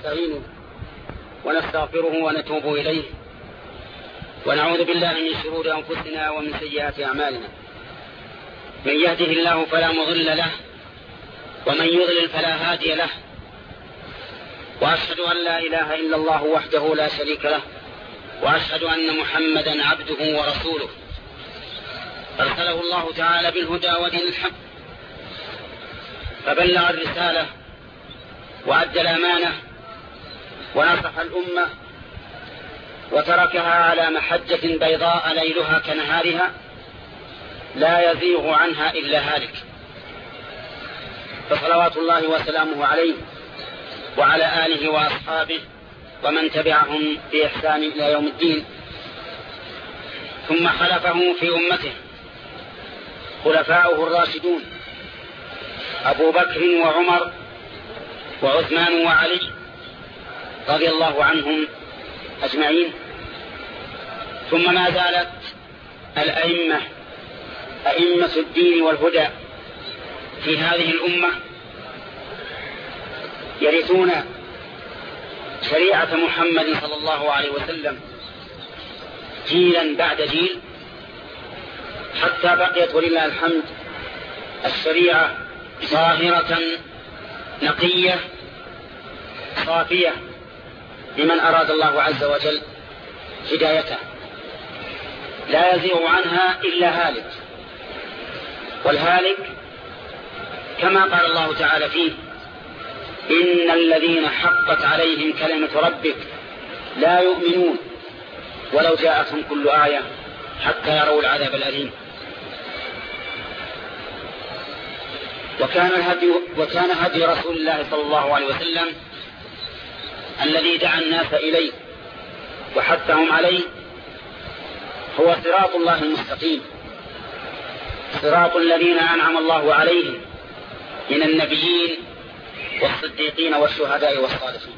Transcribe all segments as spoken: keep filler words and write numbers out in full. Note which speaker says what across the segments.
Speaker 1: ونستعينه ونستغفره ونتوب إليه ونعوذ بالله من شرور أنفسنا ومن سيئات أعمالنا. من يهده الله فلا مضل له ومن يضلل فلا هادي له، وأشهد أن لا إله إلا الله وحده لا شريك له، وأشهد أن محمدا عبده ورسوله أرسله الله تعالى بالهدى ودين الحق، فبلغ الرسالة وأدى الأمانة ونصح الأمة وتركها على محجة بيضاء ليلها كنهارها لا يزيغ عنها إلا هالك، فصلوات الله وسلامه عليه وعلى آله وأصحابه ومن تبعهم بإحسان إلى يوم الدين. ثم خلفه في أمته خلفاؤه الراشدون أبو بكر وعمر وعثمان وعلي رضي الله عنهم أجمعين. ثم ما زالت الأئمة أئمة الدين والهدى في هذه الأمة يرثون شريعة محمد صلى الله عليه وسلم جيلا بعد جيل، حتى بقيت ولله الحمد الشريعة ظاهرة نقية صافية لمن أراد الله عز وجل هدايته، لا يزيغ عنها إلا هالك، والهالك كما قال الله تعالى فيه: إن الذين حقت عليهم كلمة ربك لا يؤمنون ولو جاءتهم كل آية حتى يروا العذاب الأليم. وكان الهدي وكان هدي رسول الله صلى الله عليه وسلم الذي دعا الناس إليه وحثهم عليه هو صراط الله المستقيم، صراط الذين أنعم الله عليهم من النبيين والصديقين والشهداء والصالحين.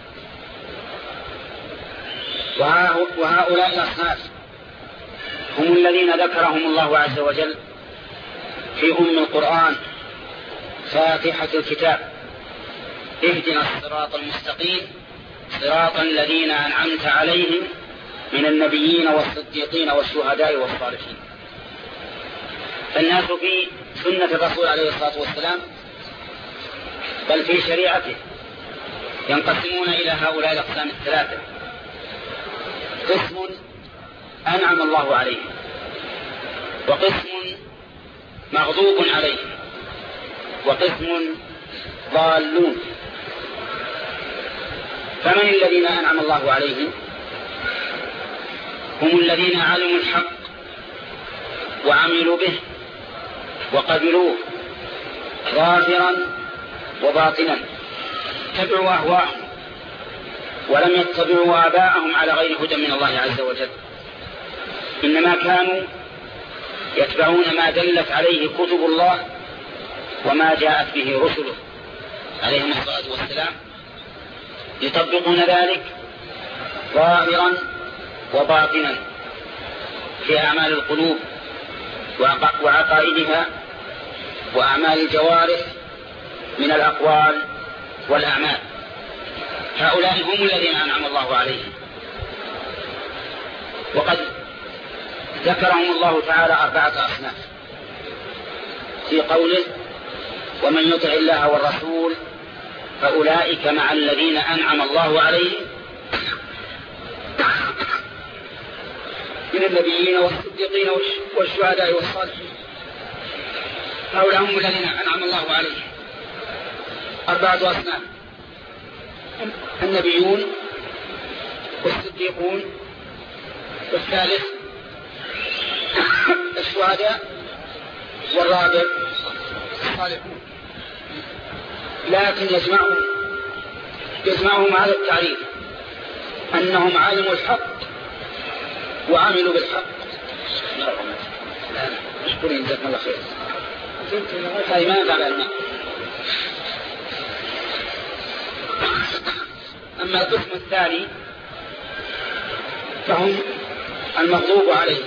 Speaker 1: وهؤلاء الأصناف هم الذين ذكرهم الله عز وجل في أم القرآن فاتحة الكتاب: اهدنا الصراط المستقيم صراط الذين أنعمت عليهم من النبيين والصديقين والشهداء والصالحين. فالناس في سنة الرسول عليه الصلاة والسلام بل في شريعته ينقسمون إلى هؤلاء الأقسام الثلاثة: قسم أنعم الله عليه، وقسم مغضوب عليه، وقسم ضالون. فمن الذين أنعم الله عليهم؟ هم الذين علموا الحق وعملوا به وقبلوه ظاهرا وباطنا، اتبعوا أهواءهم ولم يتبعوا آباءهم على غير هدى من الله عز وجل، إنما كانوا يتبعون ما دلت عليه كتب الله وما جاءت به رسله عليهم الصلاة والسلام، يطبقون ذلك ظاهرا وباطنا في أعمال القلوب وعقائدها وأعمال الجوارح من الأقوال والأعمال. هؤلاء هم الذين أنعم الله عليهم، وقد ذكرهم الله تعالى أربعة أصناف في قوله: ومن يطع الله والرسول فأولئك مع الذين أنعم الله عليهم من النبيين والصديقين والشهداء والصالحين. هؤلاء هم الذين أنعم الله عليهم. أربعة أصناف: النبيون والصديقون، والثالث الشهداء، والرابع الصالحون. لكن يجمعهم يجمعهم هذا التعريف أنهم علموا الحق وعملوا بالحق. اشكرين جزاكم الله خير. هاي ما ينفع الماء. أما القسم الثاني فهم المغضوب عليهم،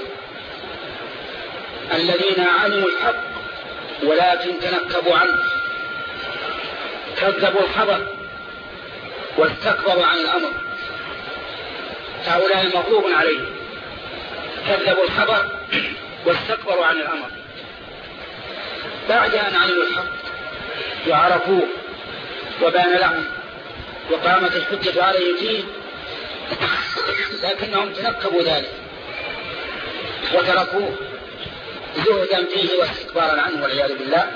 Speaker 1: الذين علموا الحق ولكن تنكبوا عنه، كذبوا الخبر واستكبروا عن الأمر، هؤلاء مغضوب عليهم، كذبوا الخبر واستكبروا عن الأمر بعد أن علموا الحق وعرفوه وبان لهم وقامت الحجة عليهم فيه، لكنهم تنكبوا ذلك وتركوه زهدا فيه واستكبارا عنه والعياذ بالله.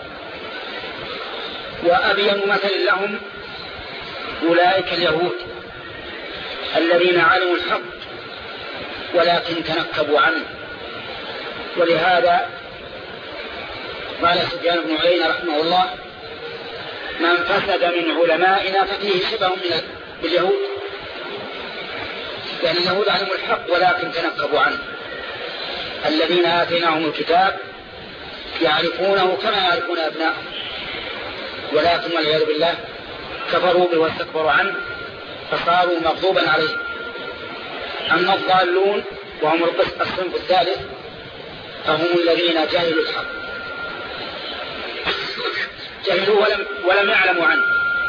Speaker 1: وأبين مثل لهم أولئك اليهود الذين علموا الحق ولكن تنكبوا عنه. ولهذا قال سفيان بن عيينة رحمه الله: من فسد من علمائنا ففيه شبه من باليهود، لأن اليهود علموا الحق ولكن تنكبوا عنه. الذين آتيناهم الكتاب يعرفونه كما يعرفون أبناءهم، ولكن والعياذ بالله كفروا به واستكبروا عنه فصاروا مغضوبا عليه. أما الضالون وهم الصنف الثالث فهم الذين جهلوا الحق، جهلوا ولم, ولم يعلموا عنه،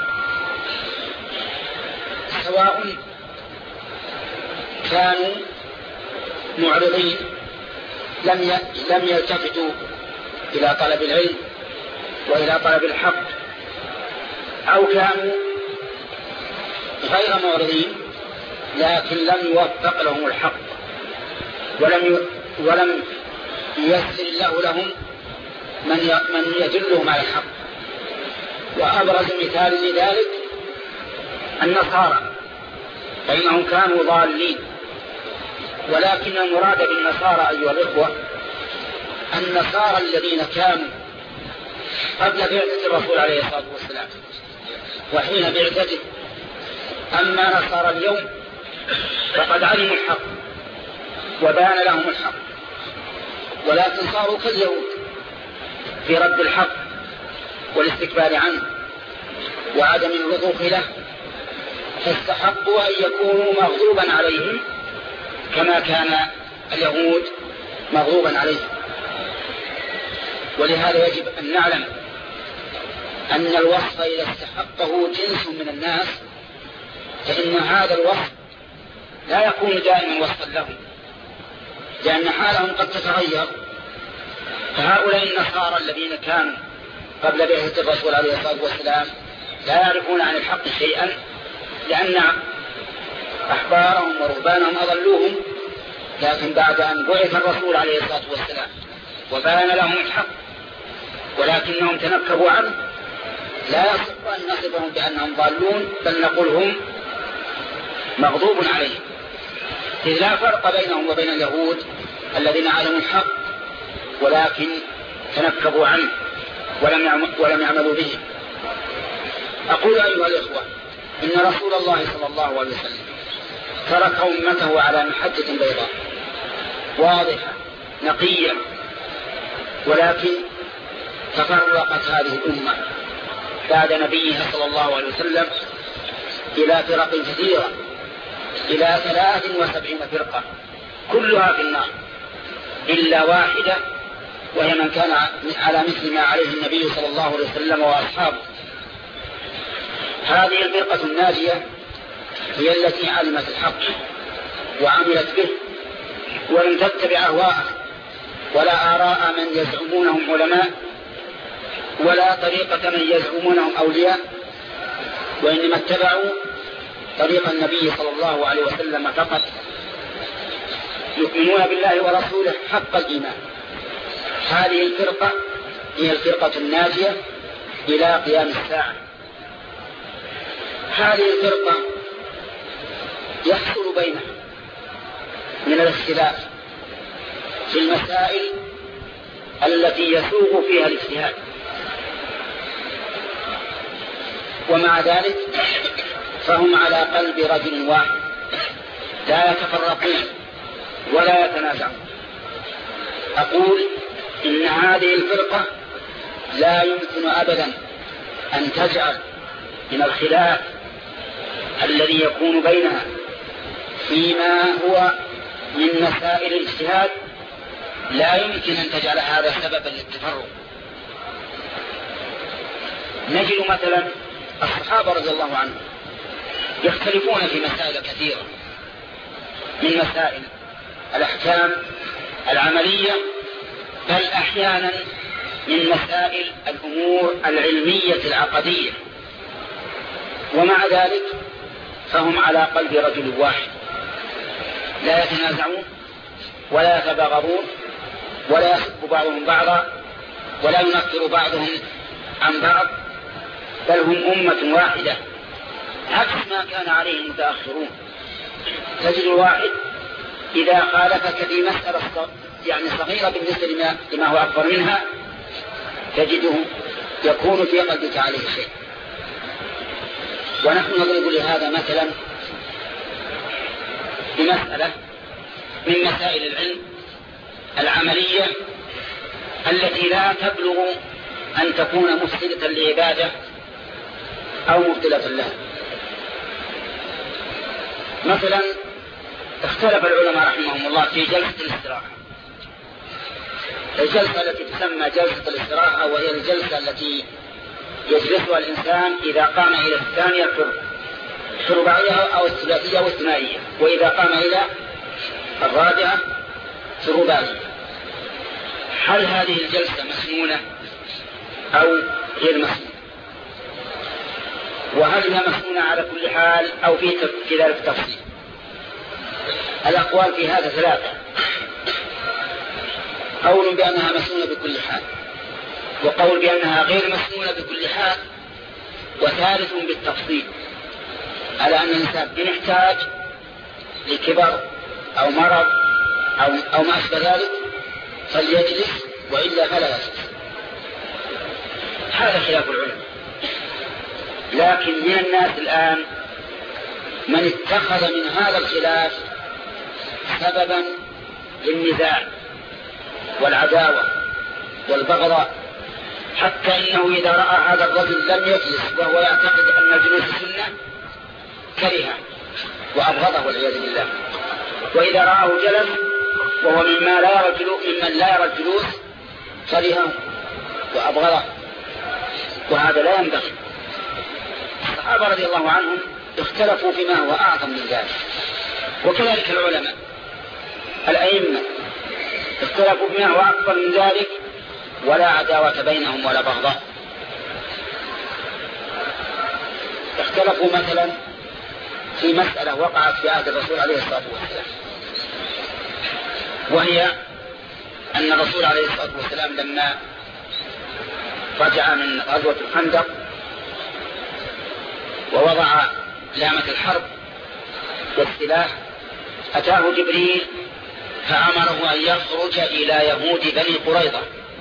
Speaker 1: سواء كانوا معرضين لم لم يلتفتوا إلى طلب العلم وإلى طلب الحق، أو كانوا غير معرضين لكن لم يوفق لهم الحق ولم ولم ييسر الله لهم من من يدلهم على الحق. وأبرز مثال لذلك النصارى، فإنهم كانوا ضالين، ولكن المراد بالنصارى أيها الإخوة النصارى الذين كانوا قبل بعثة الرسول عليه الصلاة والسلام وحين بعثته. أما نصارى اليوم فقد علموا الحق وبان لهم الحق، ولكن صاروا كاليهود في رد الحق والاستكبار عنه وعدم الرضوخ له، فاستحقوا أن يكونوا مغضوبا عليهم كما كان اليهود مغضوبا عليهم. ولهذا يجب أن نعلم أن الوصف إذا استحقه جنس من الناس فإن هذا الوصف لا يكون دائما وصفا لهم، لأن حالهم قد تتغير. فهؤلاء النصارى الذين كانوا قبل بعثة الرسول عليه الصلاة والسلام لا يعرفون عن الحق شيئا، لأن أحبارهم ورهبانهم أضلوهم، لكن بعد أن بعث الرسول عليه الصلاة والسلام وبان لهم الحق ولكنهم تنكبوا عنه، لا يصح أن نصفهم بأنهم ضالون، بل نقول هم مغضوب عليهم، إذ لا فرق بينهم وبين اليهود الذين علموا الحق ولكن تنكبوا عنه ولم يعملوا به. أقول أيها الإخوة إن رسول الله صلى الله عليه وسلم ترك أمته على محجة بيضاء واضحة نقية، ولكن تفرقت هذه الأمة بعد نبيها صلى الله عليه وسلم إلى فرق كثيرة، إلى ثلاث وسبعين فرقة كلها في النار إلا واحدة، وهي من كان على مثل ما عليه النبي صلى الله عليه وسلم وأصحابه. هذه الفرقة الناجية هي التي علمت الحق وعملت به ولم تتبع أهواءها ولا آراء من يزعمونهم علماء ولا طريقة من يزعمونهم أولياء، وإنما اتبعوا طريق النبي صلى الله عليه وسلم فقط، يؤمنون بالله ورسوله حق الإيمان. هذه الفرقة هي الفرقة الناجية إلى قيام الساعة. هذه الفرقة يحصل بينها من الاختلاف في المسائل التي يسوغ فيها الاجتهاد، ومع ذلك فهم على قلب رجل واحد لا يتفرقون ولا يتنازعون. أقول إن هذه الفرقة لا يمكن أبدا أن تجعل من الخلاف الذي يكون بينها فيما هو من مسائل الاجتهاد، لا يمكن أن تجعل هذا سببا للتفرق. نجد مثلا الصحابة رضي الله عنهم يختلفون في مسائل كثيرة من مسائل الأحكام العملية، بل أحيانا من مسائل الأمور العلمية العقدية، ومع ذلك فهم على قلب رجل واحد، لا يتنازعون ولا يتباغضون ولا يسب بعضهم بعضا ولا ينكر بعضهم عن بعض، بل هم أمة واحدة عكس ما كان عليه المتأخرون. تجد الواحد إذا خالفك في مسألة يعني صغيرة بالنسبة لما, لما هو أكبر منها تجده يكون في قلبك عليه شيء. ونحن نضرب لهذا مثلا بمسألة من مسائل العلم العملية التي لا تبلغ أن تكون مفسدة للعبادة أو مبطلة لها. مثلا اختلف العلماء رحمهم الله في جلسة الاستراحة. الجلسة التي تسمى جلسة الاستراحة وهي الجلسة التي يجلسها الإنسان إذا قام إلى الثانية في الرباعية أو الثلاثية أو الثنائية، وإذا قام إلى الرابعة في الرباعية. هل هذه الجلسة مسنونة أو غير مسنونة؟ وهل هي مسنونة على كل حال أو في ذلك تفصيل؟ الأقوال في هذا ثلاثة: قول بأنها مسنونة بكل حال، وقول بأنها غير مسنونة بكل حال، وثالث بالتفصيل، على أن الإنسان إن احتاج لكبر أو مرض أو, أو ما أشبه ذلك فليجلس، وإلا فلا يجلس. هذا خلاف العلم. لكن من الناس الآن من اتخذ من هذا الخلاف سببا للنزاع والعداوة والبغضاء، حتى إنه إذا رأى هذا الرجل لم يجلس وهو يعتقد أن الجلوس سنة كرهه وأبغضه والعياذ بالله، وإذا رآه جلس وهو مما لا يرى ممن لا يرى الجلوس كرهه وأبغضه، وهذا لا ينبغي. الصحابة رضي الله عنهم اختلفوا فيما هو أعظم من ذلك، وكذلك العلماء الأئمة اختلفوا فيما هو أكبر من ذلك، ولا عداوة بينهم ولا بغضاء. اختلفوا مثلا في مسألة وقعت في عهد الرسول عليه الصلاة والسلام، وهي أن الرسول عليه الصلاة والسلام لما رجع من غزوة الخندق ووضع لامة الحرب والسلاح أتاه جبريل فأمره أن يخرج إلى يهود بني قريظة،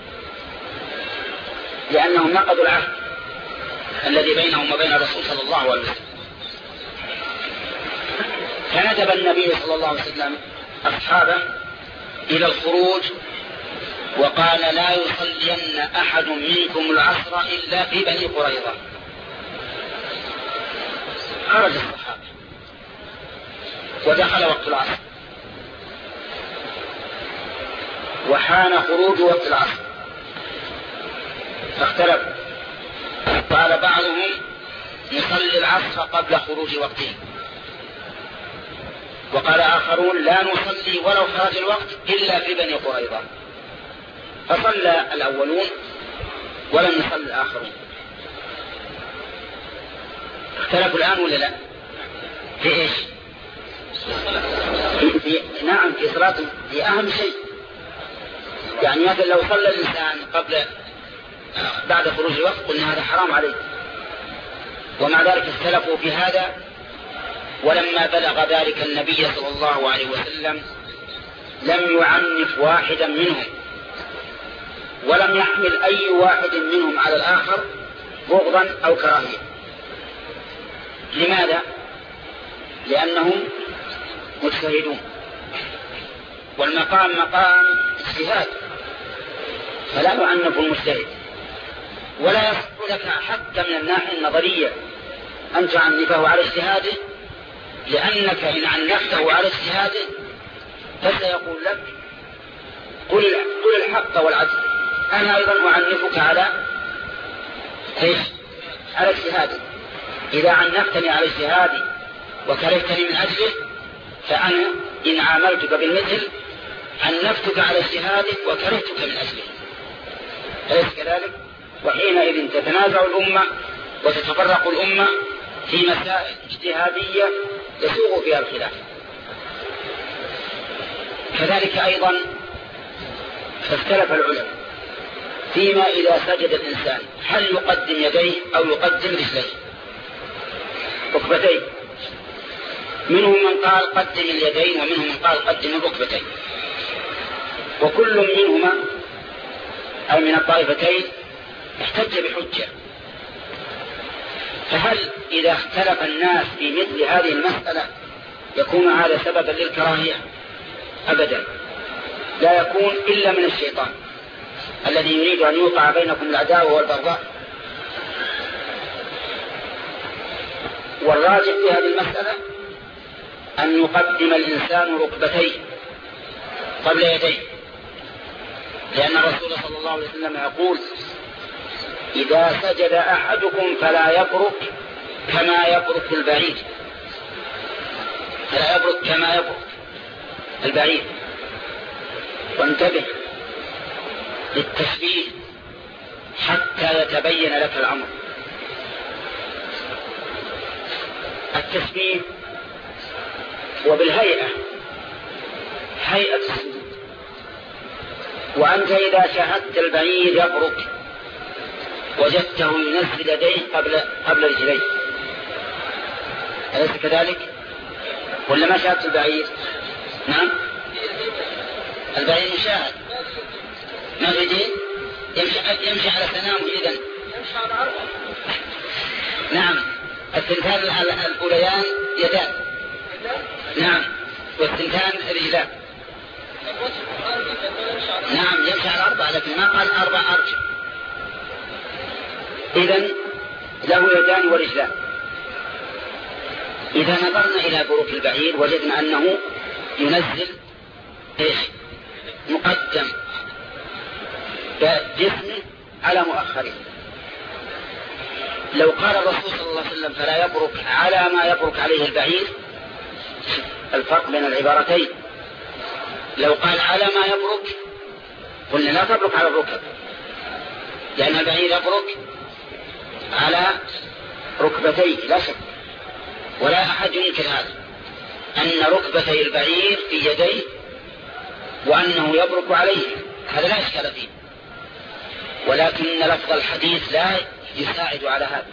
Speaker 1: لأنهم نقضوا العهد الذي بينهم وبين الرسول صلى الله عليه وسلم. فندب النبي صلى الله عليه وسلم أصحابه إلى الخروج وقال: لا يصلين أحد منكم العصر إلا في بني قريظة. خرج الصحابة ودخل وقت العصر، وحان خروج وقت العصر، فاختلف. قال بعضهم: نصلي العصر قبل خروج وقته، وقال آخرون: لا نصلي ولو خرج الوقت إلا في بني قريظة. فصلى الأولون ولم يصلي الآخرون. اختلفوا الآن ولا لا؟ في إيش؟ في في نعم في صلاة، في أهم شيء. يعني مثلا لو صلى الإنسان قبل بعد خروج الوقت قلنا هذا حرام عليه، ومع ذلك اختلفوا في هذا. ولما بلغ ذلك النبي صلى الله عليه وسلم لم يعنف واحدا منهم، ولم يحمل أي واحد منهم على الآخر بغضا أو كراهية. لماذا؟ لأنهم مجتهدون، والمقام مقام اجتهاد، فلا يعنف المجتهد، ولا يصح لك حتى من الناحية النظرية أن تعنفه على اجتهاده، لأنك إن عنفته على اجتهاده فسيقول لك: قل قل الحق والعدل، أنا أيضا أعنفك على إيش؟ على اجتهادي. إذا عنفتني على اجتهادي وكرهتني من أجله فأنا إن عاملتك بالمثل عنفتك على اجتهادك وكرهتك من أجله. أليس كذلك؟ وحينئذ تتنازع الأمة وتتفرق الأمة في مسائل اجتهادية يسوغ فيها الخلاف. كذلك أيضا اختلف العلماء فيما إذا سجد الإنسان هل يقدم يديه أو يقدم رجليه ركبتيه. منهم من قال قدم اليدين ومنهم من قال قدم الركبتين، وكل منهما أي من الطائفتين احتج بحجة. فهل إذا اختلف الناس في مثل هذه المسألة يكون هذا سببا للكراهية؟ أبدا، لا يكون إلا من الشيطان الذي يريد أن يوقع بينكم العداوة والبغضاء. والراجح في هذه المسألة أن يقدم الإنسان ركبتيه قبل يديه، لأن الرسول صلى الله عليه وسلم يقول إذا سجد أحدكم فلا يبرك كما يبرك البعيد، فلا يبرك كما يبرك البعيد. وانتبه للتشبيه حتى يتبين لك الأمر. التشبيه وبالهيئة، هيئة السجود. وأنت إذا شاهدت البعيد يبرك وجدته ينزل يديه قبل قبل رجليه، أليس كذلك؟ ولا ما شاهدت البعيد؟ نعم، البعيد مشاهد، ما في دين، يمشي, يمشي على سنامه. إذن يمشي على أربعة. نعم، الثنتان الأوليان يدان، نعم، والثنتان رجلان. نعم، يمشي على أربعة، لكن ما قال أربع أرجل. إذن له يدان ورجلان. إذا نظرنا إلى بروك البعير وجدنا أنه ينزل إيش؟ مقدم جسمه على مؤخره. لو قال الرسول صلى الله عليه وسلم فلا يبرك على ما يبرك عليه البعير، الفرق بين العبارتين. لو قال على ما يبرك قلنا لا تبرك على الركب، لأن البعير يبرك على ركبتيه لا شك، ولا أحد ينكر هذا، أن ركبتي البعير في يديه وأنه يبرك عليه، هذا لا إشكال فيه. ولكن لفظ الحديث لا يساعد على هذا.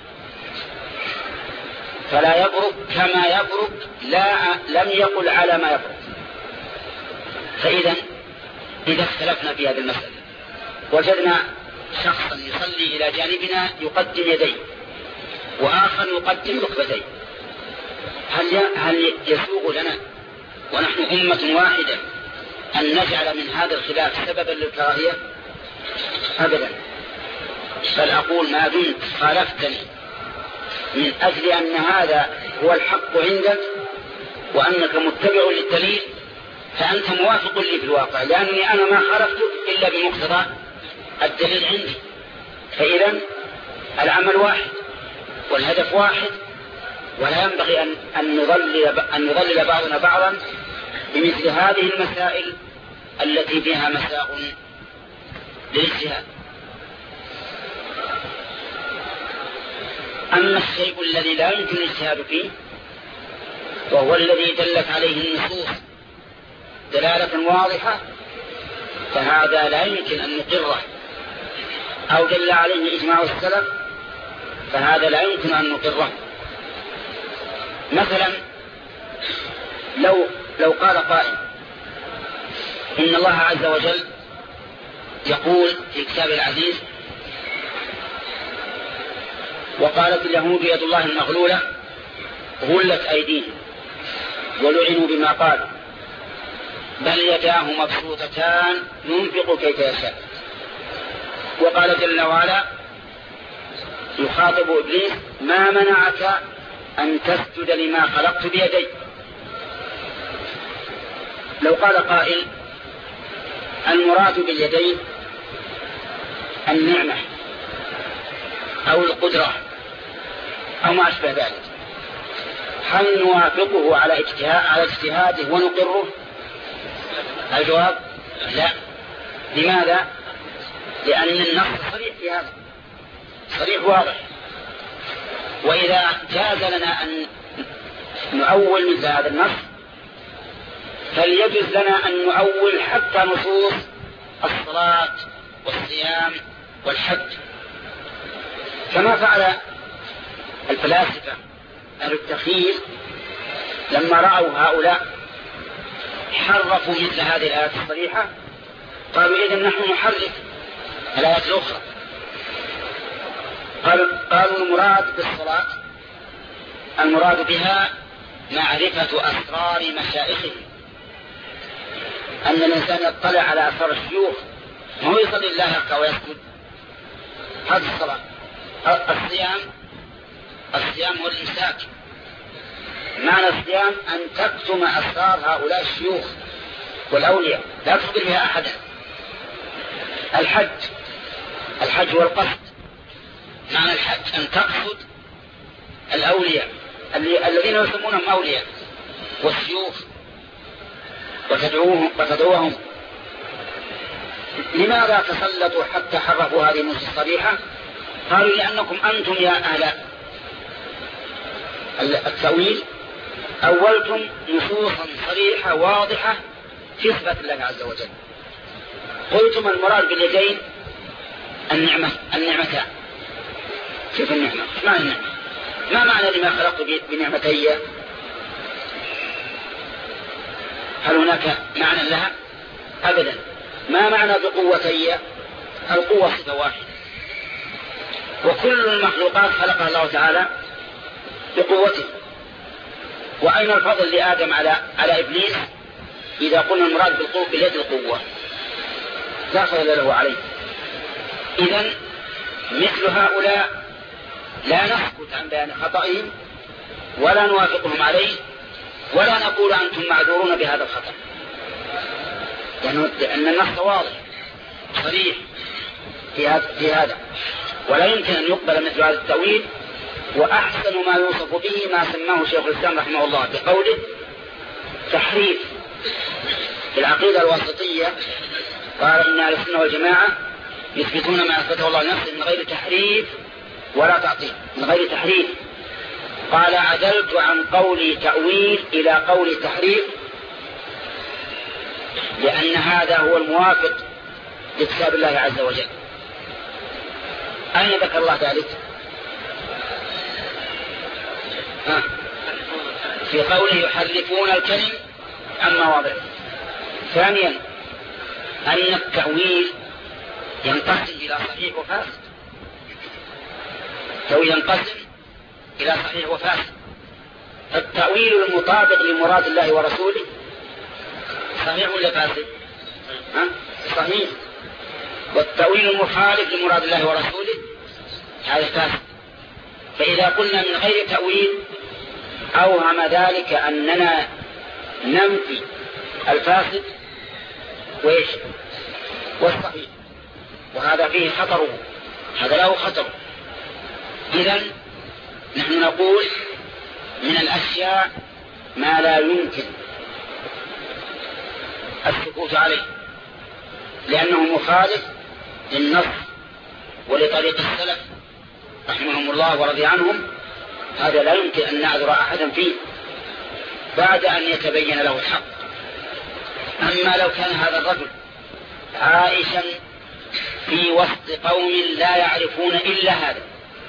Speaker 1: فلا يبرك كما يبرك، لا لم يقل على ما يبرك. فإذا إذا اختلفنا في هذه المسألة وجدنا شخصا يصلي إلى جانبنا يقدم يديه وآخر يقدم ركبتيه، هل هل يسوغ لنا ونحن أمة واحدة أن نجعل من هذا الخلاف سببا للكراهية؟ أبدا. بل أقول ما دمت خالفتني من أجل أن هذا هو الحق عندك وأنك متبع للدليل فأنت موافق لي في الواقع، لأنني أنا ما خالفتك إلا بمقتضى الدليل عندي. فإذا العمل واحد والهدف واحد، ولا ينبغي أن, أن, نضلل, أن نضلل بعضنا بعضا بمثل هذه المسائل التي فيها مساغ للاجتهاد. أما الشيء الذي لا يمكن الاجتهاد فيه وهو الذي دلت عليه النصوص دلالة واضحة فهذا لا يمكن أن نقره، أو دل عليه إجماع السلف فهذا لا يمكن أن نقره. مثلا لو لو قال قائل إن الله عز وجل يقول في كتابه العزيز وقالت اليهود يد الله المغلولة غلت أيديهم ولعنوا بما قالوا بل يداه مبسوطتان ينفق كيف يشاء. وقال جل وعلا يخاطب إبليس ما منعك أن تسجد لما خلقت بيدي. لو قال قائل المراد باليدين النعمة أو القدرة أو ما أشبه ذلك، هل نوافقه على اجتهاد على اجتهاده ونقره؟ الجواب لا. لماذا؟ لأن النص صريح في هذا، صريح واضح. وإذا جاز لنا أن نؤول مثل هذا النص فليجوز لنا أن نؤول حتى نصوص الصلاة والصيام والحج، كما فعل الفلاسفة أهل التخيل لما رأوا هؤلاء حرفوا مثل هذه الآيات الصريحة قالوا إذن نحن نحرف الآيات الأخرى. قالوا, قالوا المراد بالصلاة المراد بها معرفة أسرار مشائخه، أن الإنسان يطلع على أسرار الشيوخ، ما هو يصلي الله يركع ويسجد. هذه الصلاة. الصيام الصيام هو الإمساك. معنى الصيام أن تكتم أسرار هؤلاء الشيوخ والأولياء لا تخبر بها أحدا. الحج الحج هو القصد. معنى الحج أن تقصد الأولياء الذين يسمونهم أولياء والشيوخ وتدعوهم وتدعوهم. لماذا تسلطوا حتى حرفوا هذه النصوص الصريحة؟ قالوا لأنكم أنتم يا أهل التأويل أولتم نصوصا صريحة واضحة في صفات الله عز وجل. قلتم المراد باليدين النعمة النعمتان. كيف النعمة؟ ما النعمة؟ ما معنى لما خلقت بنعمتي؟ هل هناك معنى لها؟ أبدا. ما معنى بقوتي؟ القوة صفة واحدة، وكل المخلوقات خلقها الله تعالى بقوته. وأين الفضل لآدم على على إبليس إذا قلنا المراد بالقوة باليد القوة؟ لا فضل له عليه. إذن مثل هؤلاء لا نسكت عن بيان خطئهم ولا نوافقهم عليه ولا نقول أنتم معذورون بهذا الخطأ، لأن النص واضح صريح في هذا، ولا يمكن أن يقبل مثل هذا التأويل. وأحسن ما يوصف به ما سماه شيخ الإسلام رحمه الله بقوله تحريف. في العقيدة الواسطية قال إن أهل السنة والجماعة يثبتون ما أثبته الله لنفسه من غير تحريف ولا تعطيل، من غير تحريف. قال عدلت عن قولي تأويل إلى قولي تحريف لأن هذا هو الموافق لكتاب الله عز وجل. أين ذكر الله ذلك؟ ها. في قوله يحرفون الكلم عن مواضعه. ثانيا أن التأويل ينقسم إلى صحيح وفاسد. التأويل ينقسم إلى صحيح وفاسد. التأويل المطابق لمراد الله ورسوله صحيح ولا فاسد؟ ها؟ صحيح. والتأويل المخالف لمراد الله ورسوله هذا فاسد. فإذا قلنا من غير تأويل أوهم ذلك أننا ننفي الفاسد وإيش والصحيح، وهذا فيه خطره، هذا له خطر. إذن نحن نقول من الأشياء ما لا يمكن السكوت عليه لأنه مخالف للنص ولطريق السلف رحمهم الله ورضي عنهم. هذا لا يمكن أن نعذر أحدا فيه بعد أن يتبين له الحق. أما لو كان هذا الرجل عائشا في وسط قوم لا يعرفون إلا هذا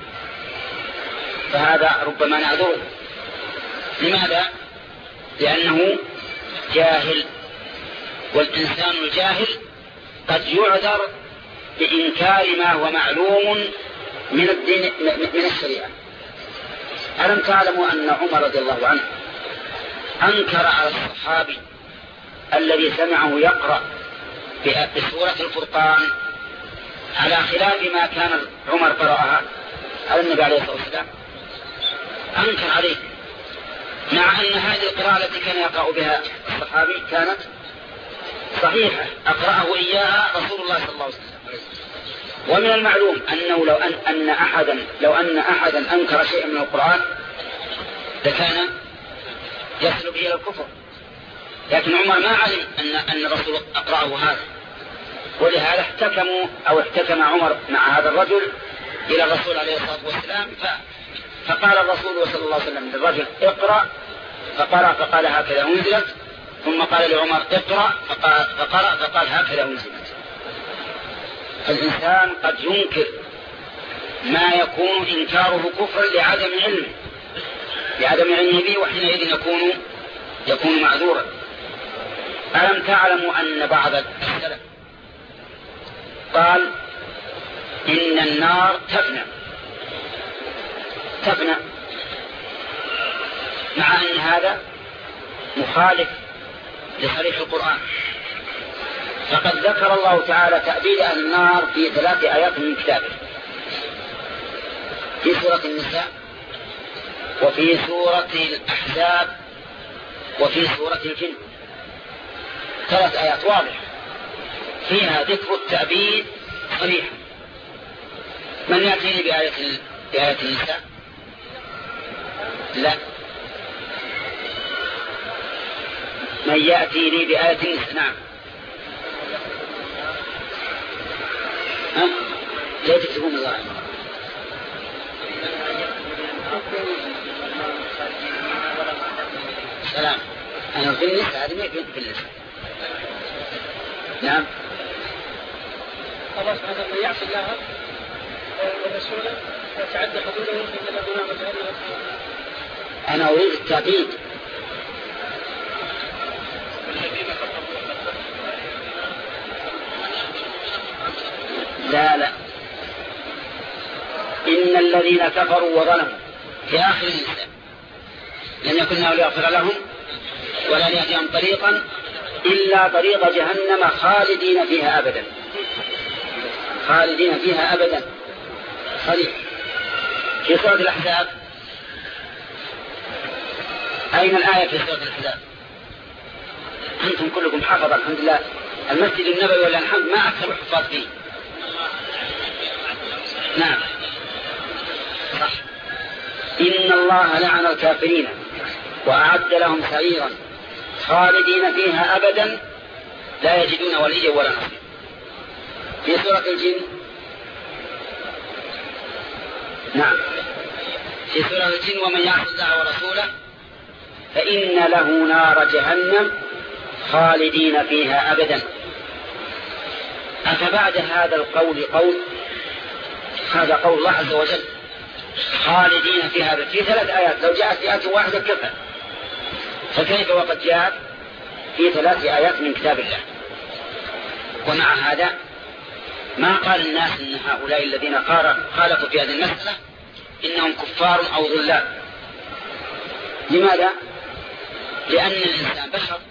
Speaker 1: فهذا ربما نعذره. لماذا؟ لأنه جاهل، والإنسان الجاهل قد يعذر بإنكار ما هو معلوم من الدين من الشريعة. ألم تعلموا أن عمر رضي الله عنه أنكر على الصحابي الذي سمعه يقرأ بسورة الفرقان على خلاف ما كان عمر قرأها على النبي عليه الصلاة والسلام؟ أنكر عليه مع أن هذه القراءة التي كان يقرأ بها الصحابي كانت صحيحة، أقرأه إياها رسول الله صلى الله عليه وسلم. ومن المعلوم أنه لو أن, أن أحدا لو أن أحدا أنكر شيئا من القرآن لكان يصل به إلى الكفر، لكن عمر ما علم أن أن الرسول أقرأه هذا، ولهذا احتكموا أو احتكم عمر مع هذا الرجل إلى الرسول عليه الصلاة والسلام، فقال الرسول صلى الله عليه وسلم للرجل اقرأ، فقرأ فقال هكذا أنزلت، ثم قال لعمر اقرأ فقال فقرأ فقال هكذا أنزلت. فالإنسان قد ينكر ما يكون إنكاره كفر لعدم علمه لعدم علمه به، وحينئذ يكون يكون معذورا. ألم تعلموا أن بعض السلف قال إن النار تفنى تفنى مع أن هذا مخالف لصريح القرآن، فقد ذكر الله تعالى تأبيد أهل النار في ثلاث آيات من كتابه، في سورة النساء وفي سورة الأحزاب وفي سورة الجن، ثلاث آيات واضحة فيها ذكر التأبيد صريحا. من يأتيني بآية, بآية النساء؟ لا. من يأتيني بآية النساء؟ نعم. ها؟ لا تكتبون الله عنه. سلام. أنا في النساء، هذه ما يكون في النساء. نعم.
Speaker 2: الله سبحانه وتعالى يعصي الله ورسوله ويتعدى حدوده إن له نار جهنم.
Speaker 1: أنا أريد التأبيد. لا لا، إن الذين كفروا وظلموا في آخر النساء لم يكن الله ليغفر لهم ولا ليهديهم طريقا إلا طريق جهنم خالدين فيها أبدا خالدين فيها أبدا صريح. في سورة الأحزاب أين الآية في سورة الأحزاب؟ أنتم كلكم حفظ الحمد لله، المسجد النبوي ولا الحمد ما أكثر الحفاظ فيه. نعم صح. إن الله لعن الكافرين وأعد لهم سعيرا خالدين فيها أبدا لا يجدون وليا ولا نصيرا. في سورة الجن نعم في سورة الجن ومن يعص الله ورسوله فإن له نار جهنم خالدين فيها أبدا. أفبعد هذا القول قول؟ هذا قول الله عز وجل خالدين فيها أبدا في ثلاث آيات، لو جاءت في آية واحدة كفى، فكيف وقد جاءت في ثلاث آيات من كتاب الله؟ ومع هذا ما قال الناس إن هؤلاء الذين خالفوا في هذه المسألة إنهم كفار أو ضلال. لماذا؟ لأن الإنسان بشر،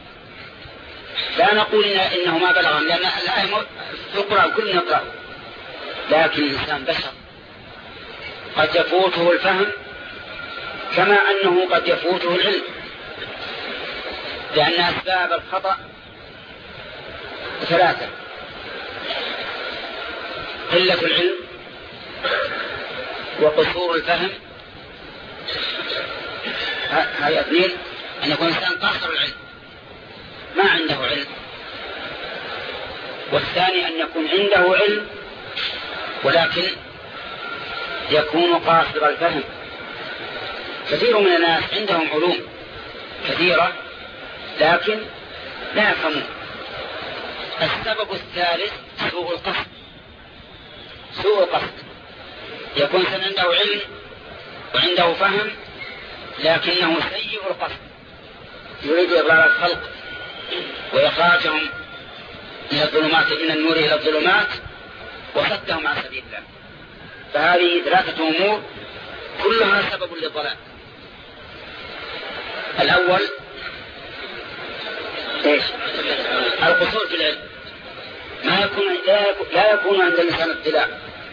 Speaker 1: لا نقول إن إنه ما بلغهم، لأن الآية في القرآن كلنا نقرأ، لكن الإنسان بشر قد يفوته الفهم كما أنه قد يفوته العلم، لأن أسباب الخطأ ثلاثة: قلة العلم وقصور الفهم، هذه اثنين، أن يكون الإنسان قاصر العلم ما عنده علم، والثاني أن يكون عنده علم ولكن يكون قاصر الفهم. كثير من الناس عندهم علوم كثيرة لكن لا يفهمون. السبب الثالث سوء القصد. سوء القصد يكون عنده علم وعنده فهم لكنه سيء القصد، يريد إضلال الخلق وإخراجهم من الظلمات من النور إلى الظلمات وصدهم عن سبيل الله. فهذه ثلاثة أمور كلها سبب للضلال. الأول إيش؟ القصور في العلم، ما يكون لا يكون عند الإنسان ابتلاء.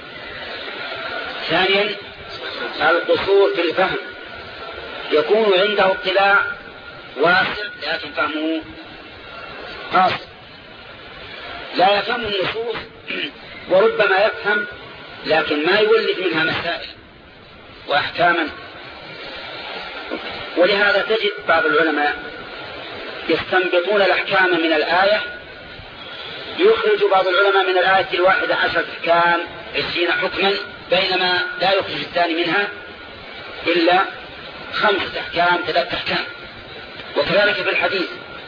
Speaker 1: ثانيا القصور في الفهم، يكون عنده اطلاع واسع لكن فهمه قاصر، لا يفهم النصوص وربما يفهم لكن ما يولد منها مسائل وأحكاما. ولهذا تجد بعض العلماء يستنبطون الأحكام من الآية، يخرج بعض العلماء من الآية الواحدة عشرة أحكام عشرين حكما، بينما لا يخرج الثاني منها إلا خمسة أحكام ثلاثة أحكام. وكذلك في الحديث.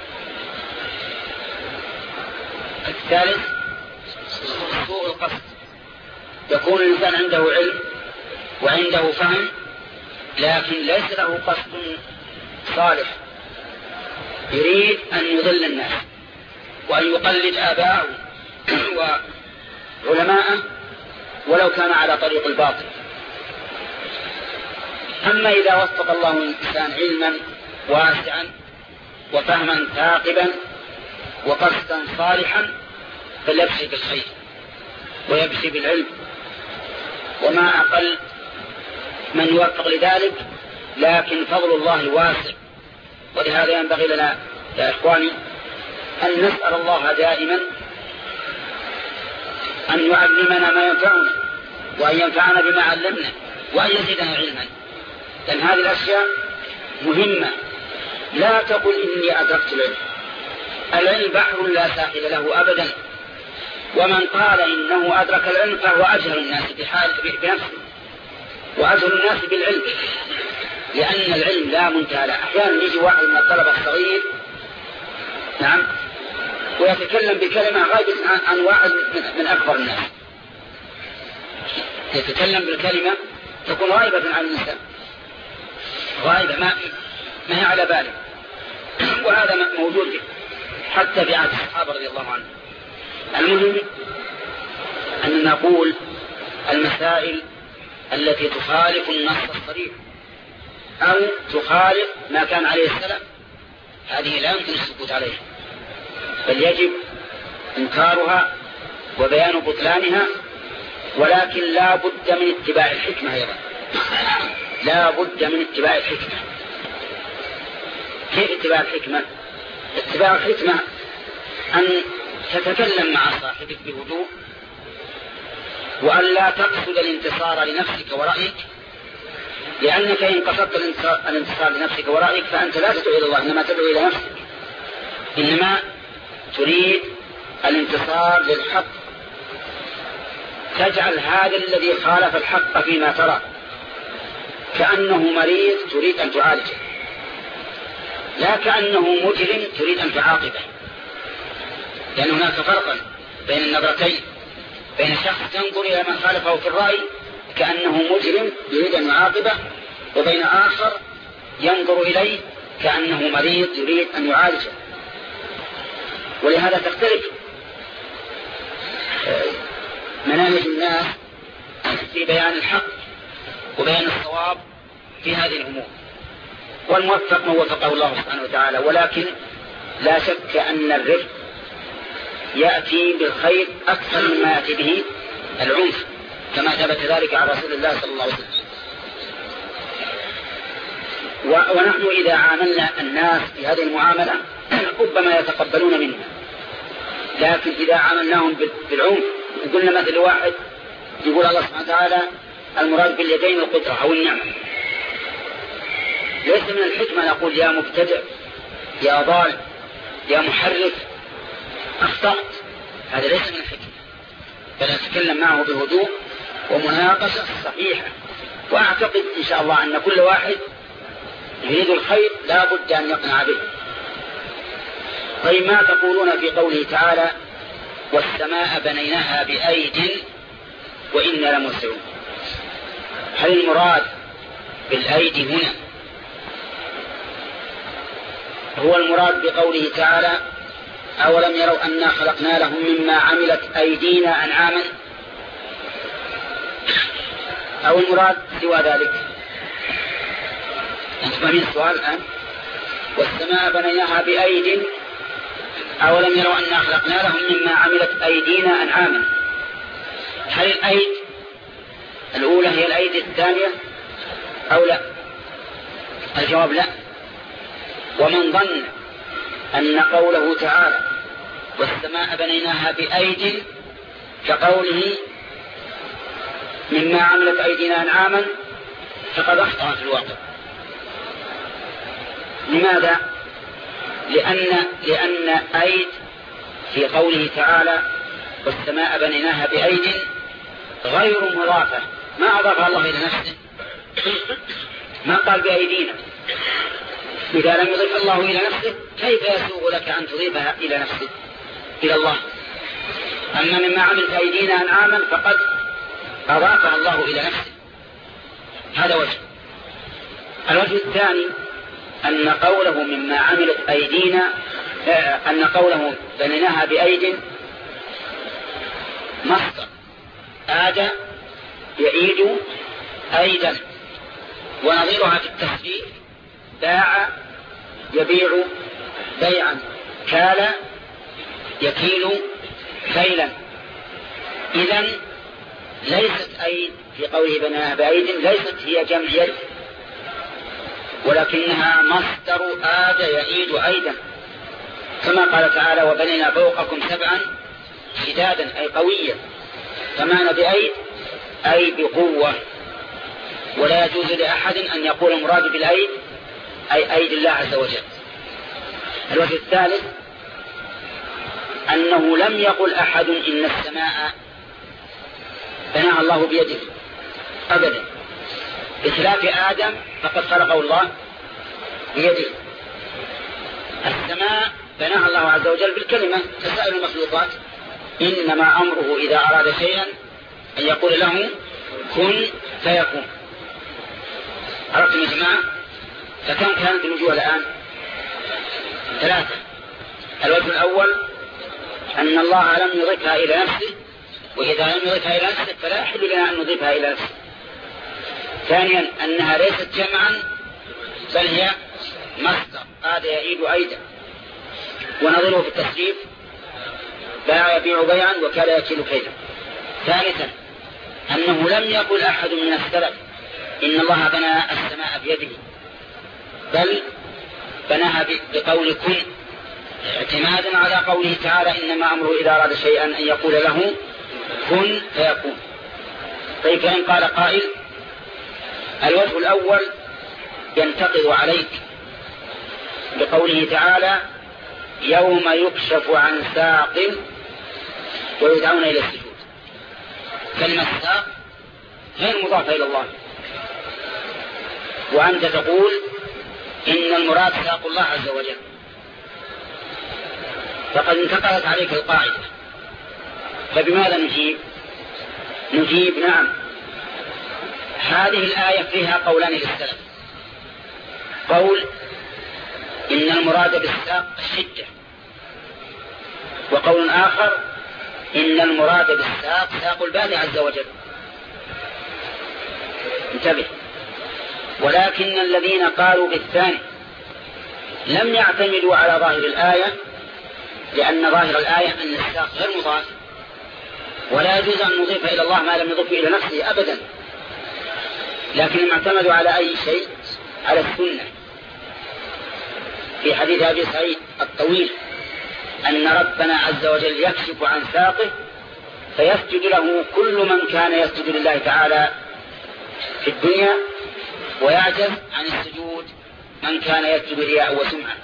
Speaker 1: الثالث سوء القصد، يكون الإنسان عنده علم وعنده فهم لكن ليس له قصد صالح، يريد أن يضل الناس وأن يقلد آباءه وعلماءه ولو كان على طريق الباطل. أما إذا وفق الله الإنسان علما واسعا وفهما ثاقبا وقصدا صالحا فليبشر بالخير ويبشر بالعلم، وما أقل من يوفق لذلك، لكن فضل الله واسع. ولهذا ينبغي لنا يا إخواني أن نسأل الله دائما أن يعلمنا ما ينفعنا وأن ينفعنا بما علمنا وأن يزيدنا علما، لأن هذه الأشياء مهمة. لا تقل إني أدركت العلم، العلم بحر لا ساحل له أبدا، ومن قال إنه أدرك العلم فهو أجهل الناس بحال بنفسه وأجهل الناس بالعلم، لأن العلم لا منتهى له. أحيانا يجي واحد من الطلبة الصغير نعم ويتكلم بكلمة غايبة عن واحد من أكبر الناس، يتكلم بالكلمة تكون غايبة عن الإنسان، غايبة ما ما هي على باله. وهذا موجود حتى في عهد الصحابة رضي الله عنهم. المهم أن نقول المسائل التي تخالف النص الصريح أو تخالف ما كان عليه السلف هذه لا يمكن السكوت عليها، بل يجب إنكارها وبيان بطلانها، ولكن لا بد من اتباع الحكمة أيضا، لا بد من اتباع الحكمة. كيف اتباع الحكمة؟ اتباع الحكمة أن تتكلم مع صاحبك بهدوء، وأن لا تقصد الانتصار لنفسك ورأيك، لأنك إن قصدت الانتصار لنفسك ورأيك فأنت لا تدعو إلى الله، إنما تدعو إلى نفسك، إنما تريد الانتصار للحق. تجعل هذا الذي خالف الحق فيما ترى كأنه مريض تريد أن تعالجه، لا كأنه مجرم تريد أن تعاقبه، لأن هناك فرقا بين النظرتين، بين شخص ينظر إلى من خالفه في الرأي كأنه مجرم يريد أن يعاقبه، وبين آخر ينظر إليه كأنه مريض يريد أن يعالجه. ولهذا تختلف مناهج الناس في بيان الحق وبيان الصواب في هذه الأمور، والموفق من وفقه الله سبحانه وتعالى. ولكن لا شك أن الرفق يأتي بالخير أكثر مما يأتي به العنف، كما ثبت ذلك عن رسول الله صلى الله عليه وسلم. ونحن إذا عاملنا الناس في هذه المعاملة ربما يتقبلون منا، لكن إذا عاملناهم بالعنف، قلنا مثل واحد يقول الله سبحانه وتعالى المراد باليدين القدرة أو النعمة، ليس من الحكمة نقول يا مبتدع يا ضال يا محرف أخطأت، هذا ليس من الحكمة، بل نتكلم معه بهدوء ومناقشة صحيحة. وأعتقد إن شاء الله أن كل واحد يريد الخير لا بد أن يقنع به. طيب ما تقولون في قوله تعالى والسماء بنيناها بأيد وإنا لموسعون؟ هل المراد بالأيدي هنا هو المراد بقوله تعالى أولم يروا أنا خلقنا لهم مما عملت أيدينا أنعاما، أو المراد سوى ذلك؟ أنتم فاهمين السؤال الآن؟ والسماء بنيناها بأيد أولم يروا أنا خلقنا لهم مما عملت أيدينا أنعاما. هل الأيد الأولى هي الأيدي الثانية أو لا؟ الجواب لا. ومن ظن أن قوله تعالى والسماء بنيناها بأيد كقوله مما عملت أيدينا أنعاما فقد أخطأ في الواقع، لماذا؟ لأن, لأن أيد في قوله تعالى والسماء بنيناها بأيد غير مضافة، ما أضاف الله إلى نفسه، ما قال بأيدينا. إذا لم يضيف الله إلى نفسه كيف يسوغ لك أن تضيفها إلى نفسه إلى الله؟ أما مما عملت أيدينا أنعاما فقد أضافها الله إلى نفسه. هذا وجه. الوجه الثاني أن قوله مما عملت أيدينا، أن قوله بنيناها بأيد مصدر آد يعيد أيدا، ونظيرها في التسبيح باع يبيع بيعا، كال يكيل كيلا. إذن ليست أيد في قوله بناها بأيد ليست هي جمع يد، ولكنها مصدر آد يعيد أيدا، كما قال تعالى وبنينا فوقكم سبعا شدادا أي قويا، فمعنى بأيد أي بقوة. ولا يجوز لأحد أن يقول المراد بالأيد أي أيد الله عز وجل. الوجه الثالث أنه لم يقل أحد إن السماء بناها الله بيده أبدا، بخلاف آدم فقد خلقه الله بيده. السماء بناها الله عز وجل بالكلمة كسائر المخلوقات، إنما أمره إذا أراد شيئا أن يقول له كن فيكون. عرفتم يا جماعة؟ فكم كانت الوجوه الآن؟ ثلاثة. الوجه الأول أن الله لم يضيفها إلى نفسه، وإذا لم يضيفها إلى نفسه فلا يحل لنا أن نضيفها إلى نفسه. ثانيا أنها ليست جمعا بل هي مصدر هذا يعيد أيضا، ونظره في التسريف باع يبيع بيعا وكال يكيل كيلا. ثالثا أنه لم يقل أحد من السلف إن الله بنى السماء بيده، بل بناها بقول كن، اعتمادا على قوله تعالى إنما أمره إذا أراد شيئا أن يقول له كن فيكون. طيب فإن قال قائل الوجه الأول ينتقض عليك بقوله تعالى يوم يكشف عن ساق ويدعون إلى السجود. كلمة ساق غير مضافة إلى الله، وأنت تقول إن المراد ساق الله عز وجل، فقد انتقضت عليك القاعدة. فبماذا نجيب؟ نجيب نعم، هذه الآية فيها قولان للسلف، قول إن المراد بالساق الشدة، وقول آخر إن المراد بالساق ساق الباري عز وجل. انتبه. ولكن الذين قالوا بالثاني لم يعتمدوا على ظاهر الآية، لأن ظاهر الآية أن الساق غير مضاف، ولا يجوز أن نضيف إلى الله ما لم يضيف إلى نفسه أبدا، لكنهم اعتمدوا على أي شيء؟ على السنة. في حديث أبي سعيد الطويل أن ربنا عز وجل يكشف عن ساقه فيسجد له كل من كان يسجد لله تعالى في الدنيا، ويعجز عن السجود من كان يسجد رياء وسمعة.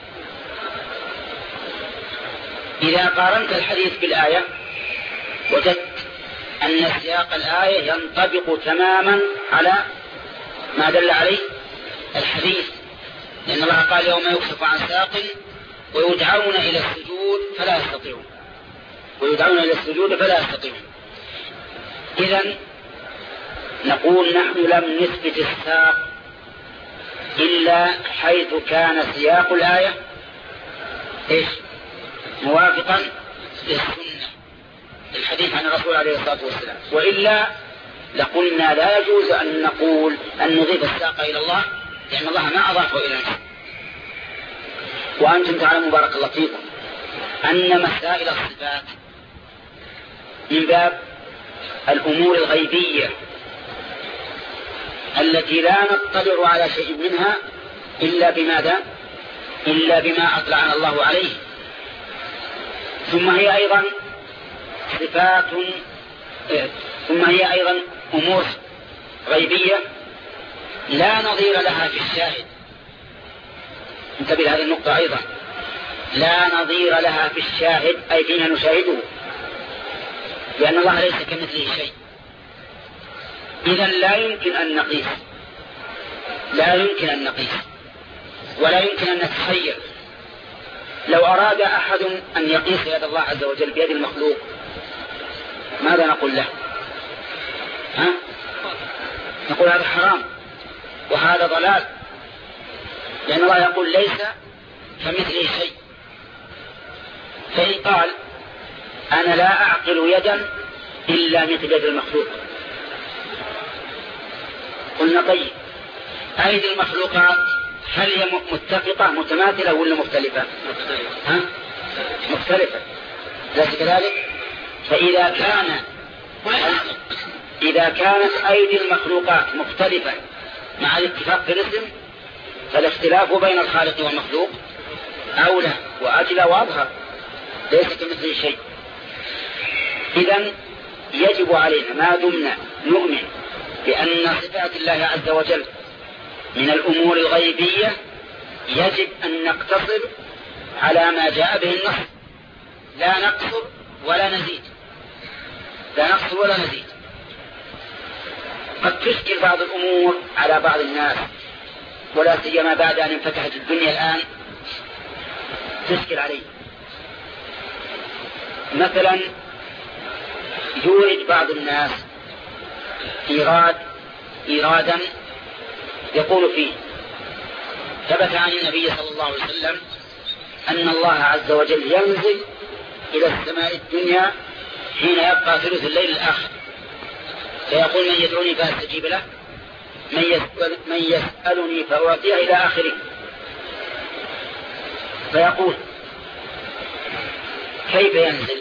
Speaker 1: إذا قارنت الحديث بالآية وجدت أن سياق الآية ينطبق تماما على ما دل عليه الحديث، لأن الله قال يوم يكشف عن ساق ويدعون إلى السجود فلا يستطيعون، ويدعون إلى السجود فلا يستطيعون. إذن نقول نحن لم نثبت الساق إلا حيث كان سياق الآية إيش؟ موافقا للسنة، الحديث عن الرسول عليه الصلاة والسلام، وإلا لقلنا لا يجوز أن نقول أن نضيف الساق إلى الله، لأن الله ما أضافه إلى نفسه. وأنتم تعلموا بارك الله فيكم أن مسائل الصفات من باب الأمور الغيبية التي لا نطلع على شيء منها إلا بماذا؟ إلا بما أطلعنا الله عليه. ثم هي أيضا صفات ثم هي أيضا أمور غيبية لا نظير لها في الشاهد، انتبه لهذه النقطة أيضا، لا نظير لها في الشاهد أي فينا نشاهده، لأن الله ليس كمثله شيء. إذا لا يمكن أن نقيس، لا يمكن أن نقيس ولا يمكن أن نتخيل. لو أراد أحد أن يقيس يد الله عز وجل بيد المخلوق ماذا نقول له؟ ها؟ نقول هذا حرام وهذا ضلال، لأن الله يقول ليس كمثله شيء. فإن قال أنا لا أعقل يدا إلا مثل يد المخلوق، قلنا طيب أيدي المخلوقات هل هي متفقة متماثلة ولا مختلفة؟ ها؟ مختلفة، ليس كذلك؟ فإذا كان إذا كانت أيدي المخلوقات مختلفة مع الاتفاق في الاسم، فالاختلاف بين الخالق والمخلوق أولى وأجلى وأظهر، ليس كمثل شيء. إذن يجب علينا ما دمنا نؤمن بأن صفات الله عز وجل من الأمور الغيبية يجب أن نقتصر على ما جاء به النص، لا نقصر ولا نزيد، لا نقصر ولا نزيد. قد تشكل بعض الأمور على بعض الناس، ولا سيما بعد أن انفتحت الدنيا الآن تشكل عليه. مثلا يورد بعض الناس إيراد إيرادا يقول فيه ثبت عن النبي صلى الله عليه وسلم أن الله عز وجل ينزل إلى السماء الدنيا حين يبقى ثلث الليل الآخر، فيقول من يدعوني فأستجيب له، من, يسأل من يسألني فأعطيه إلى آخره. فيقول كيف ينزل؟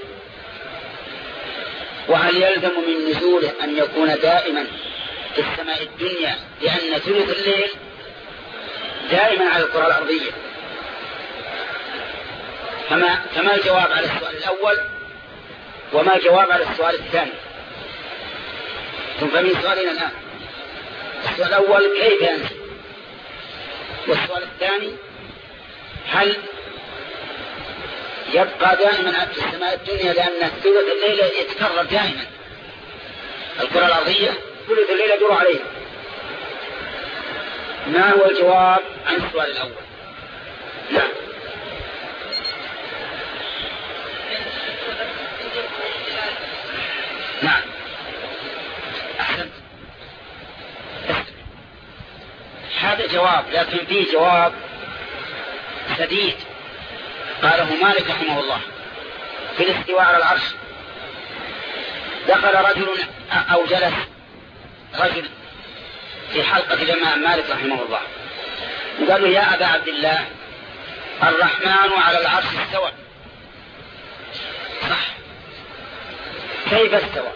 Speaker 1: وهل يلزم من نزوله أن يكون دائما في السماء الدنيا، لأن ثلث الليل دائما على الكرة الأرضية؟ فما, فما الجواب على السؤال الأول وما الجواب على السؤال الثاني؟ ثم فمن سؤالين الآن، السؤال الأول كيف ينزل، والسؤال الثاني هل يبقى دائما في السماء الدنيا لأن ثلث الليل يتكرر دائما، الكرة الأرضية ثلث الليل يدور عليها. ما هو الجواب عن السؤال الأول؟ نعم. نعم أحسنت، هذا جواب، لكن فيه جواب سديد قاله مالك رحمه الله في الاستواء على العرش. دخل رجل أو جلس رجل في حلقة الإمام مالك رحمه الله وقال له يا أبا عبد الله الرحمن على العرش استوى، صح، كيف استوى؟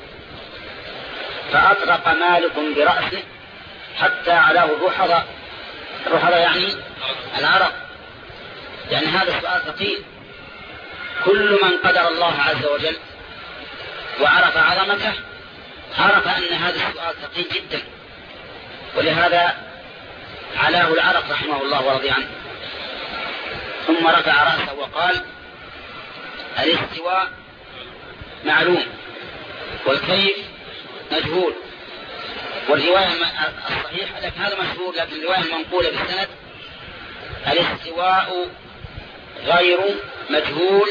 Speaker 1: فأطرق مالك برأسه حتى علاه الرحضة، الرحضة يعني العرق، يعني هذا السؤال ثقيل. كل من قدر الله عز وجل وعرف عظمته عرف أن هذا السؤال ثقيل جدا، ولهذا علاه العرق رحمه الله ورضي عنه. ثم رفع رأسه وقال الاستواء معلوم والكيف مجهول، والرواية الصحيحة لكن هذا مشهور، لكن الرواية المنقولة بالسند الاستواء غير مجهول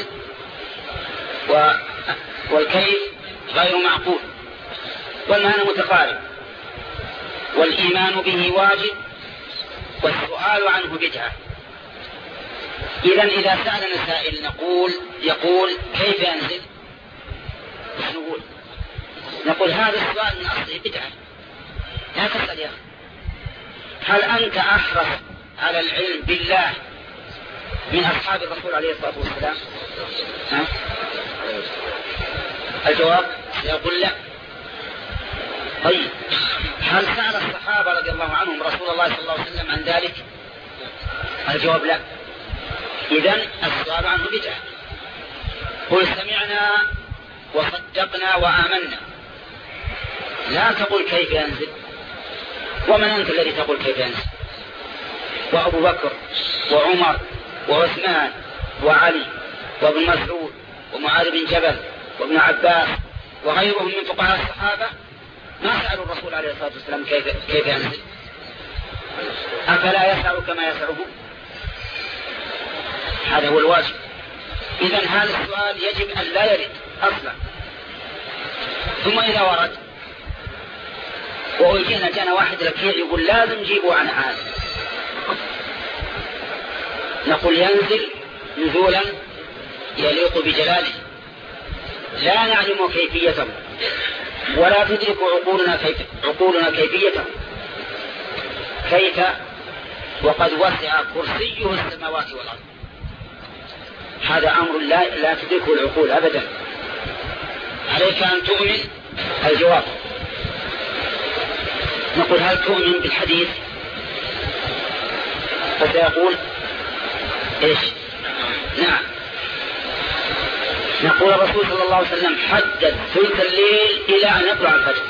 Speaker 1: والكيف غير معقول، والمعنى متقارب، والإيمان به واجب والسؤال عنه بدعة. إذن إذا سألنا سائل نقول يقول كيف ينزل؟ نقول نقول هذا السؤال من أصله بدعة، لا تسأل يا أخي. هل أنت أحرص على العلم بالله من أصحاب الرسول عليه الصلاة والسلام؟ ها؟ الجواب يقول لا. طيب هل سأل الصحابة رضي الله عنهم رسول الله صلى الله عليه وسلم عن ذلك؟ الجواب لا. إذن السؤال عنه بدعة. قل سمعنا وصدقنا وآمنا، لا تقل كيف ينزل. ومن أنت الذي تقول كيف ينزل؟ وأبو بكر وعمر وعثمان وعلي وابن مسعود ومعاذ بن جبل وابن عباس وغيرهم من فقهاء الصحابة ما سألوا الرسول عليه الصلاة والسلام كيف, كيف ينزل؟ أفلا يسأل كما يسأله؟ هذا هو الواجب. إذن هذا السؤال يجب أن لا يرد أصلا. ثم إذا ورد وأجينا جانا واحد ركيع يقول لازم جيبوا عن هذا، نقول ينزل نزولا يليق بجلاله لا نعلم كيفيته ولا تدرك عقولنا, كيف عقولنا كيفيته. كيف وقد وسع كرسيه السماوات والأرض؟ هذا أمر لا, لا تدركه العقول أبدا. عليك أن تؤمن. الجواب نقول هل تؤمن بالحديث؟ فسيقول إيش؟ نعم. نقول الرسول صلى الله عليه وسلم حدد ثلث الليل إلى أن يطلع الفجر،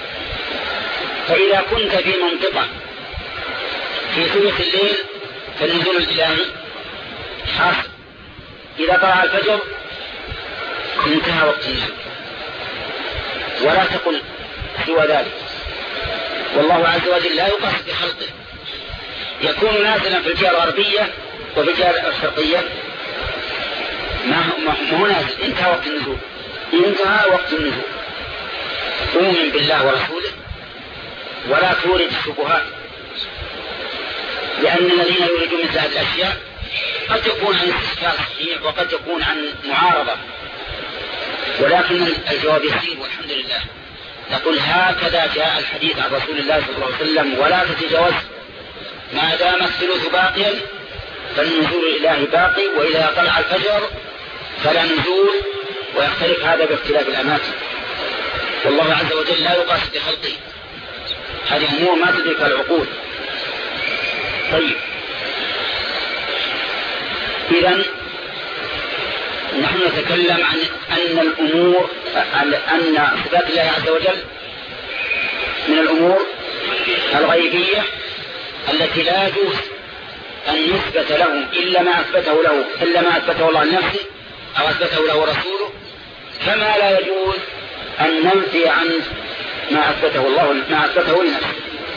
Speaker 1: فإذا كنت في منطقة في ثلث الليل فالنزول الإلهي حاصل، إذا طلع الفجر انتهى وقت النزول، ولا تقل سوى ذلك. والله عز وجل لا يقص بخلقه، يكون نازلا في الجهة الغربية وفي الجهة الشرقية ما هو نازل، انتهى وقت النزول، انتهى وقت النزول. أؤمن بالله ورسوله ولا تورد الشبهات، لأن الذين يريدون مثل هذه الأشياء قد تكون عن استشكال صحيح وقد تكون عن معارضة، ولكن الجواب يسير والحمد لله. نقول هكذا جاء الحديث عن رسول الله صلى الله عليه وسلم ولا تتجاوز، ما دام الثلث باقيا فالنزول الإلهي باقي، وإذا طلع الفجر فلا نزول، ويختلف هذا باختلاف الأماكن. والله عز وجل لا يقاس بخلقه، هذه أمور ما تدرك العقول. طيب إذن نحن نتكلم عن أن الأمور أن صفات الله عز وجل من الأمور الغيبية التي لا يجوز أن يثبت له إلا ما أثبته له إلا ما أثبته الله لنفسه أو أثبته له رسوله، كما لا يجوز أن ننفي عنه ما أثبته الله ما أثبته لنفسه.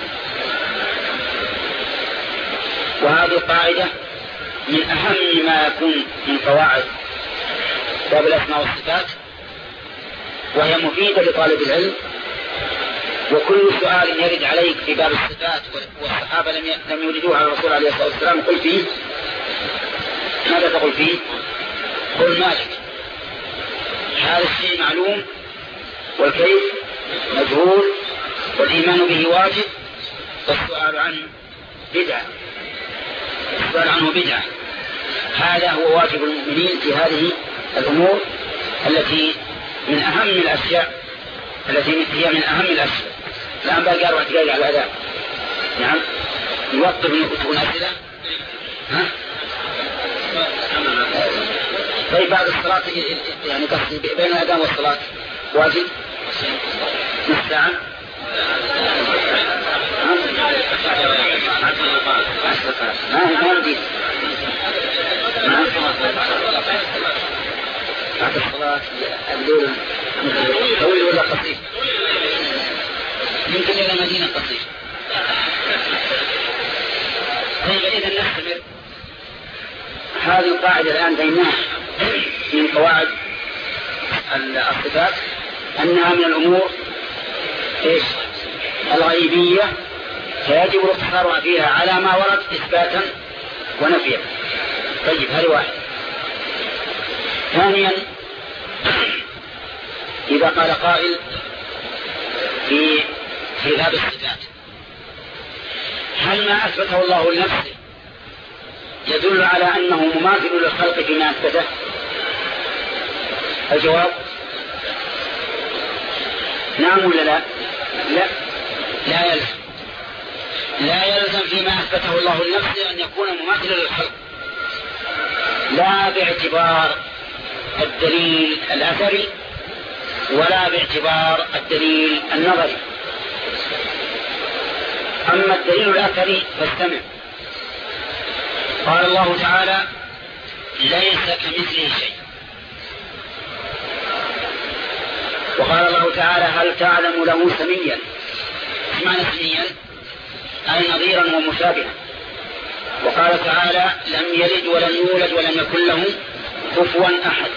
Speaker 1: وهذه قاعدة من أهم ما يكون من قواعد باب الأسماء والصفات، وهي مفيدة لطالب العلم. وكل سؤال يرد عليك في باب الصفات والصحابة لم يوردوها على الرسول عليه الصلاة والسلام قل فيه ماذا تقول فيه؟ قل مالك. هذا الشيء معلوم والكيف مجهول والإيمان به واجب، والسؤال عنه بدعة، السؤال عنه بدعة. هذا هو واجب المؤمنين في هذه الأمور التي من أهم الأشياء التي هي من أهم الأشياء. الآن بقى أربع دقائق على الأداء. نعم نوقف نكتب أسئلة. ها طيب بعد الصلاة يعني قصدي بين الأذان والصلاة واجب نصف ساعة. ما ما ندير بعد الصلاة الليل طويل ولا قصير؟ يمكن إلى مدينة قصير. طيب إذا نستمر. هذه القاعدة الآن بينها من قواعد الصفات أنها من الأمور إيش؟ الغيبية، فيجب الاقتصار فيها على ما ورد إثباتا ونفيا. طيب هذه واحد. ثانيا إذا قال قائل في في باب الصفات هل ما أثبته الله لنفسه يدل على أنه مماثل للخلق فيما أثبته؟ الجواب نعم ولا لا؟ لا لا يلزم لا يلزم فيما أثبته الله لنفسه أن يكون مماثلا للخلق، لا باعتبار الدليل الأثري ولا باعتبار الدليل النظري. أما الدليل الأثري فاستمع. قال الله تعالى ليس كمثله شيء. وقال الله تعالى هل تعلم له سميا. معنى سميا أي نظيرا ومشابها. وقال تعالى لم يلد ولم يولد ولم يكن له كفوا أحد.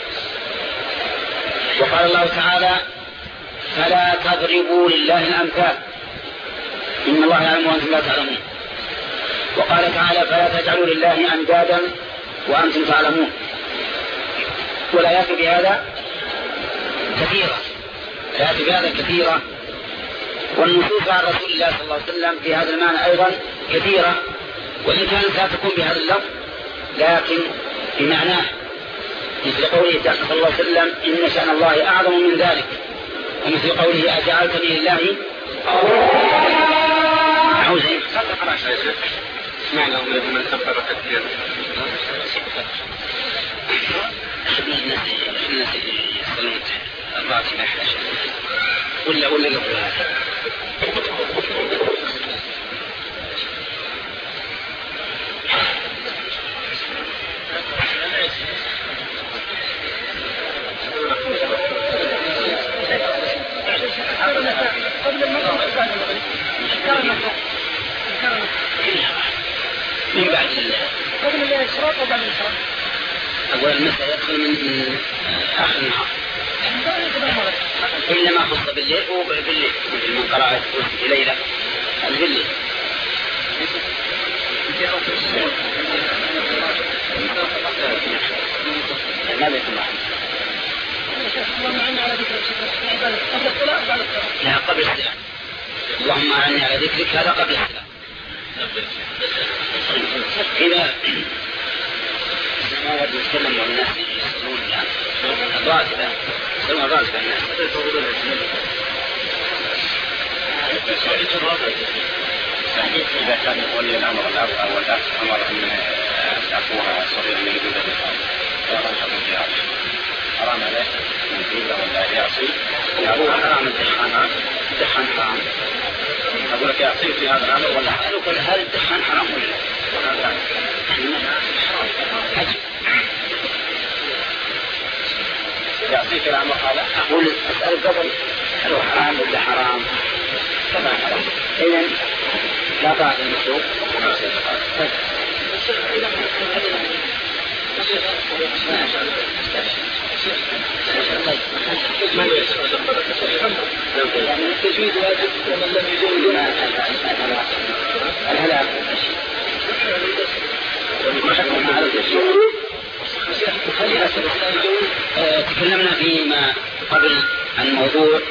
Speaker 1: وقال الله تعالى فلا تضربوا لله الأمثال إن الله يعلم وأنتم لا تعلمون. وقال تعالى فلا تجعلوا لله أندادا وأنتم تعلمون. والآيات بهذا كثيرة الآيات بهذا كثيرة والنصوص عن رسول الله صلى الله عليه وسلم في هذا المعنى أيضا كثيرة، وإن كانت لا تكون بهذا اللفظ لكن بمعناه، مثل قوله صلى الله عليه وسلم إن شأن الله أعظم من ذلك، ومثل قوله أجعلتني لله عوزين.
Speaker 3: معنى من كبر كثيرا
Speaker 1: الناس يصلون الراتبة ولا ولا قبل هذا. من بعد
Speaker 2: قبل الإشراق وبعد الإشراق.
Speaker 1: أول المساء يدخل من, من آخر النهار إلا ما خص بالليل وبالليل من قراءة ليلة بالليل. ماذا يكون معنا؟ لا قبل السلام. اللهم أعني على ذكرك هذا قبل السلام. إذا ما ود يتكلم والناس يصلون الآن الراتبة يصلون الراتبة الناس. إذا كان ولي الأمر الأب أو الأخ أمر أن أخوها الصغير من يجوز الإخوان فلا نحب الجهاد حرام عليه من فيها ولا يعصي هو حرام الدخان الدخان حرام. أقول لك يعصي في هذا الأمر ولا أقول هل الدخان حرام ولا لا؟ حرام يعصي في الأمر هذا. أقول أسأل قبل هل هو حرام ولا حرام؟ طبعا حرام. إذن لا طاعة المخلوق.
Speaker 2: التجويد واجب ومن لم يجوز
Speaker 1: الهلاك تكلمنا فيما قبل عن موضوع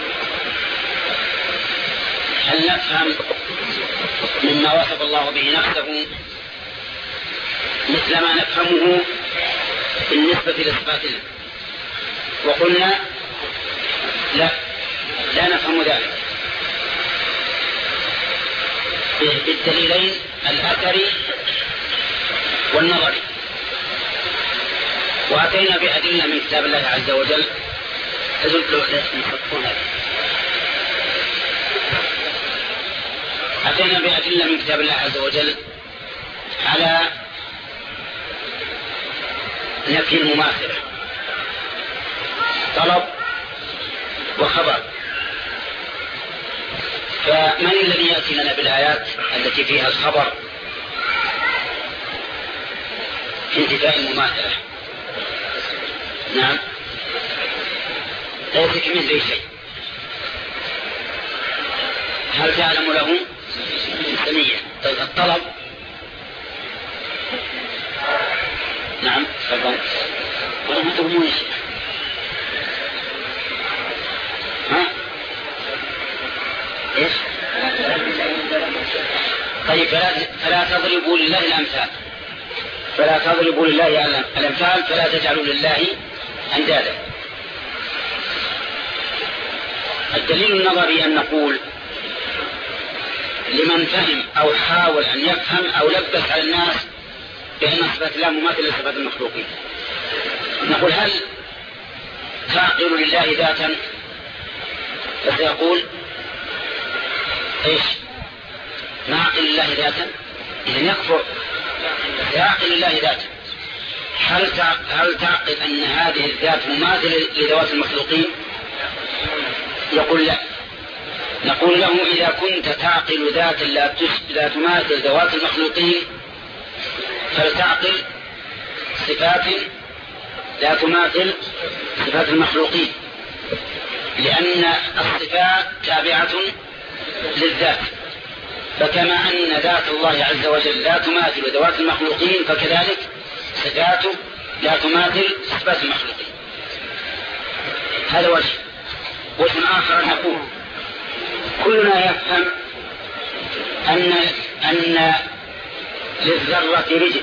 Speaker 1: هل نفهم مما وصف الله به نفسه مثل ما نفهمه بالنسبة لصفات الله. وقلنا لا لا نفهم ذلك بالدليلين الأثري والنظري. وأتينا بأدلة من كتاب الله عز وجل تدل على أتينا بأدلة من كتاب الله عز وجل على نفي المماثلة طلب وخبر. فمن الذي يأتي لنا بالآيات التي فيها الخبر في انتفاء المماثلة؟ نعم ليس كمثله شيء. هل تعلم له سميا؟ طيب الطلب نعم تفضل ولا ما تهمون شيء. ها ايش؟ طيب فلا, فلا تضربوا لله الامثال فلا تضربوا لله الامثال فلا تجعلوا لله اندادا. الدليل النظري ان نقول لمن فهم او حاول ان يفهم او لبس على الناس بأن صفات الله مماثلة لصفات المخلوقين، نقول هل تعقل لله ذاتا؟ فسيقول ايش؟ نعقل لله ذاتا؟ إذن يكفر تعقل الله ذاته. هل هل تعقل أن هذه الذات مماثلة لذوات المخلوقين؟ يقول لا. نقول له إذا كنت تعقل ذات لا تماثل ذوات المخلوقين فلتعقل صفات لا تماثل صفات المخلوقين، لأن الصفات تابعة للذات، فكما أن ذات الله عز وجل لا تماثل ذوات المخلوقين فكذلك صفاته لا تماثل صفات المخلوقين. هذا وجه. وجه آخر نقول كلنا يفهم أن أن للذرة رجل،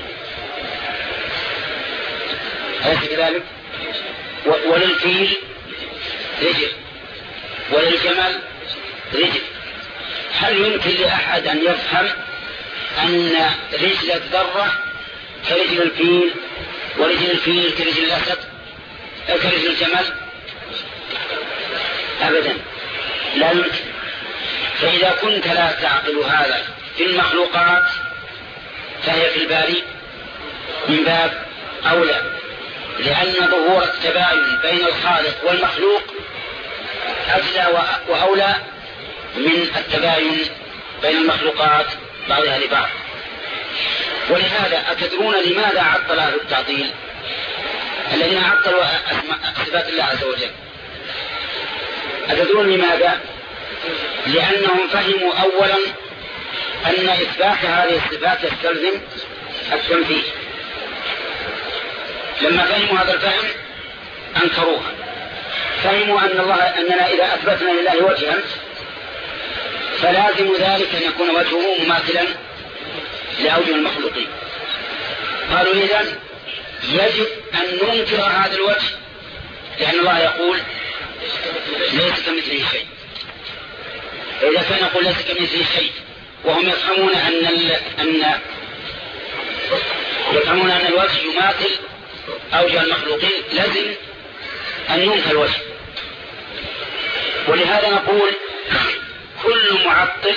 Speaker 1: أليس كذلك؟ وللفيل رجل وللجمل رجل. هل يمكن لأحد أن يفهم أن رجل الذرة كرجل الفيل ورجل الفيل كرجل الأسد كرجل الجمل؟ أبدا لا يمكن. فإذا كنت لا تعقل هذا في المخلوقات فهي في الباري من باب أولى، لأن ظهور التباين بين الخالق والمخلوق أجلى وأولى من التباين بين المخلوقات بعضها لبعض. ولهذا أتدرون لماذا عطل أهل التعطيل الذين عطلوا صفات الله عز وجل؟ أتدرون لماذا؟ لأنهم فهموا أولا أن إثبات هذه الصفات يستلزم التنفيذ. لما فهموا هذا الفهم أنكروها. فهموا أن الله أننا إذا أثبتنا لله وجها فلازم ذلك أن يكون وجهه مماثلا لأوجه المخلوقين. قالوا إذن يجب أن ننكر هذا الوجه، لأن الله يقول ليس كمثله شيء. فإذا كان يقول ليس كمثله شيء وهم يفهمون أن أن يفهمون أن الوجه يماثل أوجه المخلوقين لازم أن ينكر الوجه. ولهذا نقول كل معطل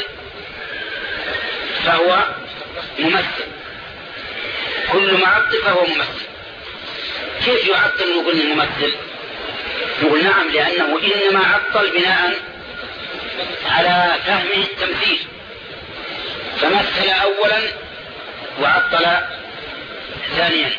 Speaker 1: فهو ممثل، كل معطل فهو ممثل. كيف يعطل نقول ممثل؟ نقول نعم، لأنه إنما عطل بناء على فهمه التمثيل، فمثل أولا وعطل ثانيا.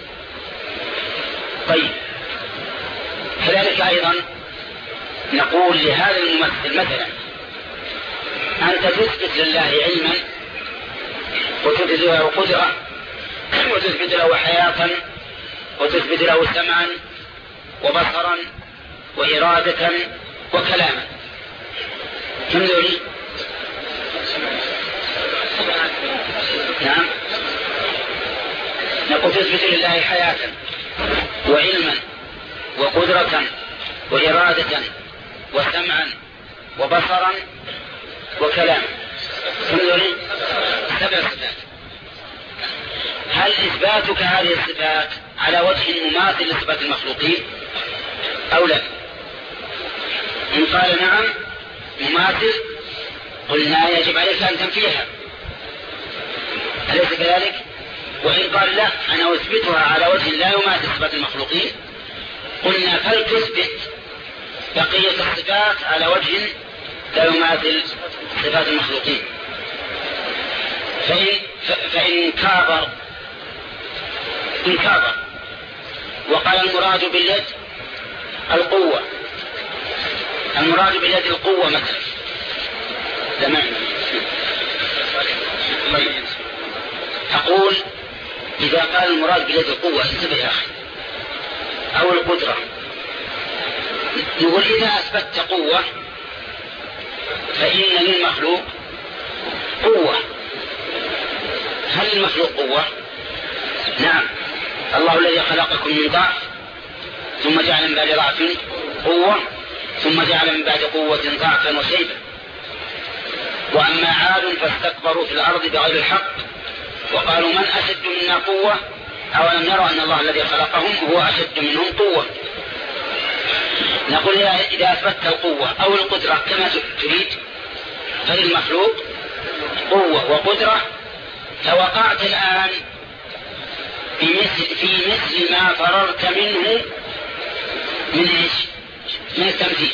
Speaker 1: طيب كذلك أيضا نقول لهذا الممثل مثلا أنت تثبت لله علما وتثبت له قدرة وتثبت له حياة وتثبت له سمعا وبصرا وإرادة وكلاما. كم ذولي؟ نعم. نقول تثبت لله حياة وعلما وقدرة وإرادة وسمعا وبصرا وكلاما. كم ذولي؟ سبع صفات. هل إثباتك هذه الصفات على وجه مماثل لصفات المخلوقين أو لا؟ إن قال نعم مماثل قلنا يجب عليك أن تنفيها، أليس كذلك؟ وإن قال لا أنا أثبتها على وجه لا يماثل صفات المخلوقين قلنا فلتثبت بقية الصفات على وجه لا يماثل صفات المخلوقين. فإن, فإن كابر إن كابر وقال المراد باليد القوة، المراد باليد القوة مثلا تمام. أقول إذا قال المراد باليد القوة انتبه يا أخي أو القدرة، نقول إذا أثبتت قوة فإن للمخلوق قوة. هل المخلوق قوة؟ نعم. الله الذي خلقكم من ضعف ثم جعل من بعد ضعف قوة ثم جعل من بعد قوة ضعفا وشيبا. وأما عاد فاستكبروا في الأرض بغير الحق وقالوا من أشد منا قوة أولم يروا أن الله الذي خلقهم هو أشد منهم قوة. نقول إذا أثبتت القوة أو القدرة كما تريد فللمخلوق قوة وقدرة فوقعت الآن بمثل في مثل ما فررت منه من إيش؟ من التمثيل،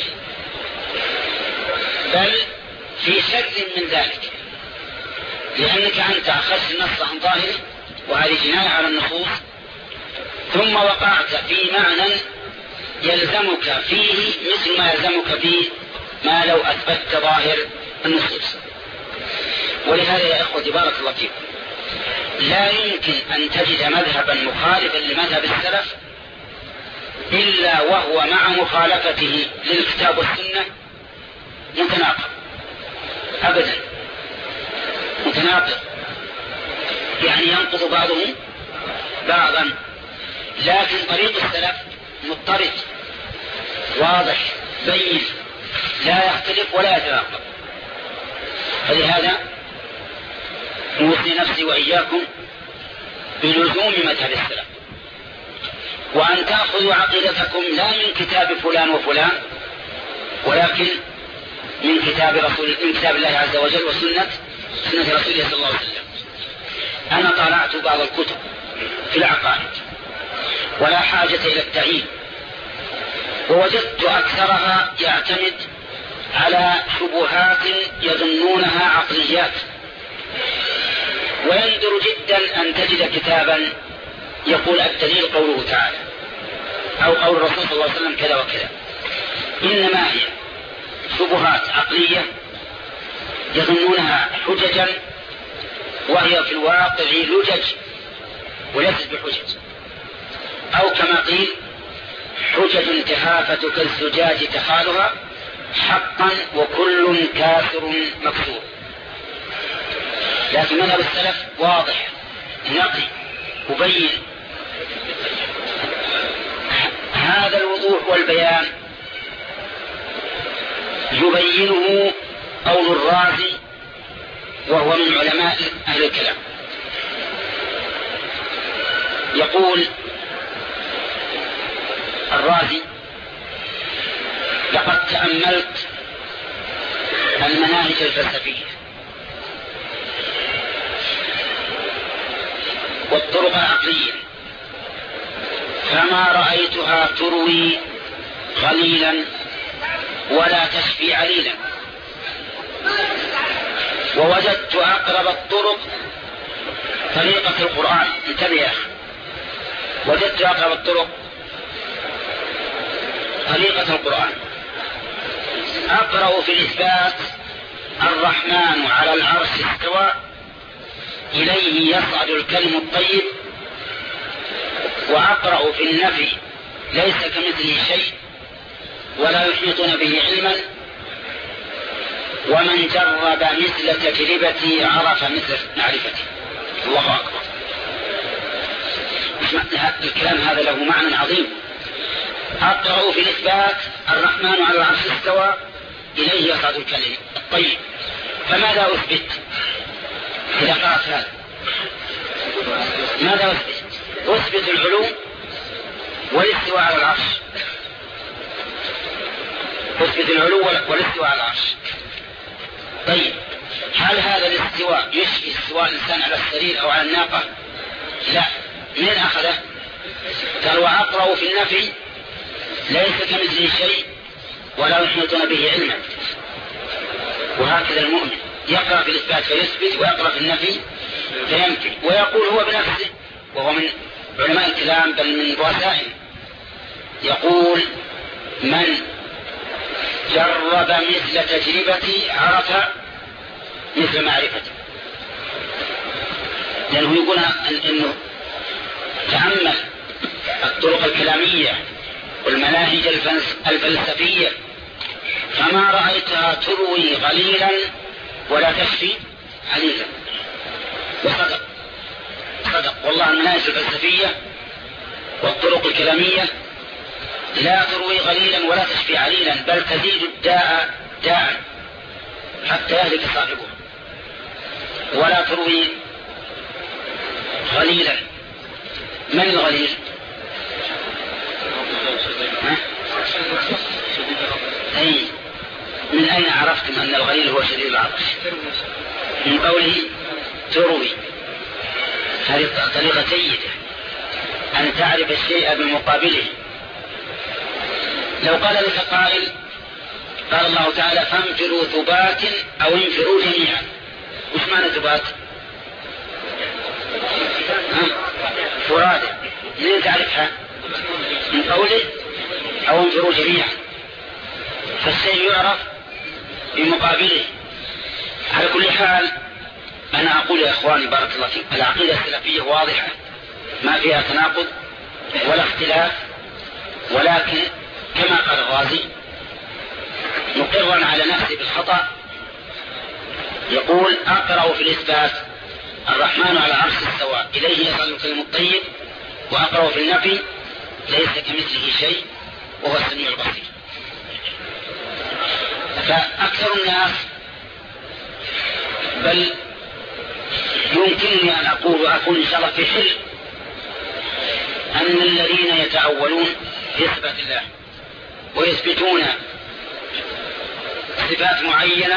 Speaker 1: بل في شر من ذلك، لأنك أنت أخذت النص عن ظاهره وهذه جناية على النصوص، ثم وقعت في معنى يلزمك فيه مثل ما يلزمك فيه ما لو أثبتت ظاهر النصوص. ولهذا يا إخوتي بارك الله فيكم لا يمكن أن تجد مذهبا مخالفا لمذهب السلف إلا وهو مع مخالفته للكتاب والسنة متناقض، أبدا متناقض، يعني ينقض بعضهم بعضا، لكن طريق السلف مضطرد واضح بين لا يختلف ولا يتناقض. فلهذا أوصي نفسي وإياكم بلزوم مذهب السلف، وأن تأخذوا عقيدتكم لا من كتاب فلان وفلان ولكن من كتاب رسول من كتاب الله عز وجل وسنة سنة رسوله صلى الله عليه وسلم. أنا طالعت بعض الكتب في العقائد ولا حاجة إلى التعيين، ووجدت أكثرها يعتمد على شبهات يظنونها عقليات، ويندر جدا أن تجد كتابا يقول الدليل قوله تعالى أو قول الرسول صلى الله عليه وسلم كذا وكذا، إنما هي شبهات عقلية يظنونها حججا وهي في الواقع لجج وليست بحجج، أو كما قيل حجج تهافت كالزجاج تخالها حقا وكل كافر مكسور. لكن مذهب السلف واضح نقي مبين. هذا الوضوح والبيان يبينه قول الرازي وهو من علماء أهل الكلام، يقول الرازي لقد تأملت المناهج الفلسفية والطرق العقلية فما رأيتها تروي قليلا ولا تشفي عليلا، ووجدت أقرب الطرق طريقة القرآن. انتبه يا أخي، وجدت أقرب الطرق طريقة القرآن. أقرأ في الإثبات الرحمن على العرش استوى إليه يصعد الكلم الطيب، وأقرأ في النفي ليس كمثله شيء ولا يحيطون به علما، ومن جرب مثل تجربتي عرف مثل معرفتي. الله أكبر. الكلام هذا له معنى عظيم. أقرأ في الإثبات الرحمن على العرش استوى إليه يصعد الكلم الطيب، فماذا أثبت إذا قرأت هذا؟ ماذا أثبت؟ أثبت العلو والاستواء على العرش، أثبت العلو والاستواء على العرش. طيب هل هذا الاستواء يشفي استواء الإنسان على السرير أو على الناقة؟ لا. من أخذه؟ قال وأقرأ في النفي ليس كمثله شيء ولا يحيطون به علما. وهكذا المؤمن يقرأ في الإثبات فيثبت، ويقرأ في النفي فينفي، ويقول هو بنفسه وهو من علماء الكلام بل من رؤسائهم، يقول من جرب مثل تجربتي عرف مثل معرفتي. لأنه يقول أنه تأمل الطرق الكلامية والمناهج الفلسفية فما رأيتها تروي قليلا ولا تشفي عليلا. وصدق صدق والله. المناهج الفلسفية والطرق الكلامية لا تروي قليلا ولا تشفي عليلا، بل تزيد الداء داء حتى يهلك صاحبه، ولا تروي غليلا. من الغليل؟ أي من أين عرفتم أن الغليل هو شديد العطش؟ من قوله تروي. هذه طريقة جيدة أن تعرف الشيء بمقابله. لو قال لك قائل قال الله تعالى فانفروا ثبات أو انفروا جميعا، وش معنى ثبات؟ فرادة، منين تعرفها؟ من قوله أو انفروا جميعا، فالشيء يعرف بمقابله. على كل حال أنا أقول يا إخواني بارك الله فيكم، العقيدة السلفية واضحة ما فيها تناقض ولا اختلاف، ولكن كما قال الرازي مقرا على نفسه بالخطأ يقول أقرأ في الإثبات الرحمن على عرش استوى إليه يصعد الكلم الطيب، وأقرأ في النفي ليس كمثله شيء وهو السميع البصير. فأكثر الناس، بل يمكنني أن أقول وأقول إن شاء الله في حل، أن الذين يتأولون في صفات الله ويثبتون صفات معينة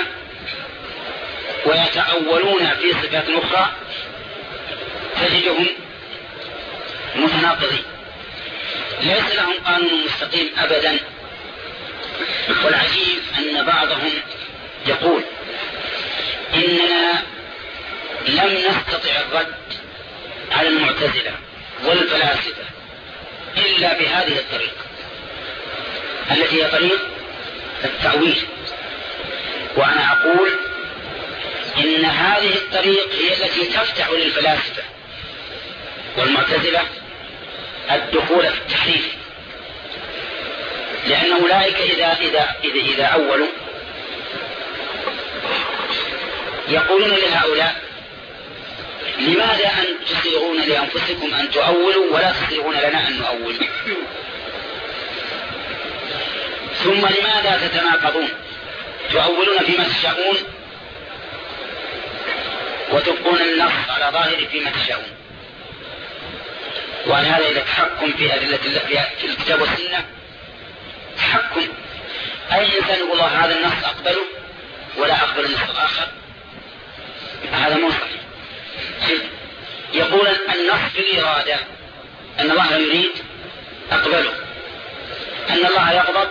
Speaker 1: ويتأولون في صفات أخرى تجدهم متناقضين، ليس لهم قانون مستقيم أبدا. والعجيب أن بعضهم يقول إننا لم نستطع الرد على المعتزلة والفلاسفة إلا بهذه الطريقة التي هي طريق التأويل. وأنا أقول إن هذه الطريق هي التي تفتح للفلاسفة والمعتزلة الدخول في التحريف، لأن أولئك إذا, إذا, إذا, إذا أولوا يقولون لهؤلاء لماذا أن تصيغون لأنفسكم أن تؤولوا ولا تصيغون لنا أن نؤول؟ ثم لماذا تتناقضون؟ تؤولون فيما تشاءون وتبقون النص على ظاهر فيما تشاءون. وأن هذا إذا تحكم في أدلة الله في الكتاب والسنة تحكم، أي إنسان يقول الله هذا النص أقبله ولا أقبل النص الآخر، هذا مو صحيح. يقول النص في الإرادة أن الله يريد أقبله، أن الله يغضب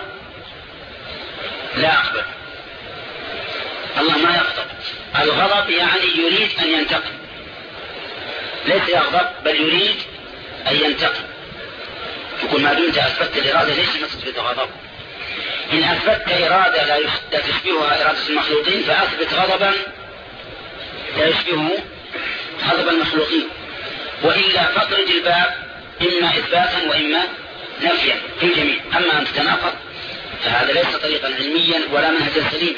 Speaker 1: لا أقبل. الله ما يغضب، الغضب يعني يريد أن ينتقم، ليس يغضب بل يريد أن ينتقم. يقول ما دمت أثبت الإرادة ليش ما تثبت غضب؟ إن أثبت إرادة لا تشبهها إرادة المخلوقين فأثبت غضبا لا يشبهه غضب المخلوقين، وإلا فاطرد الباب إما إثباتا وإما نفيا في الجميع. أما أن تتناقض فهذا ليس طريقا علميا ولا منهجا سليما.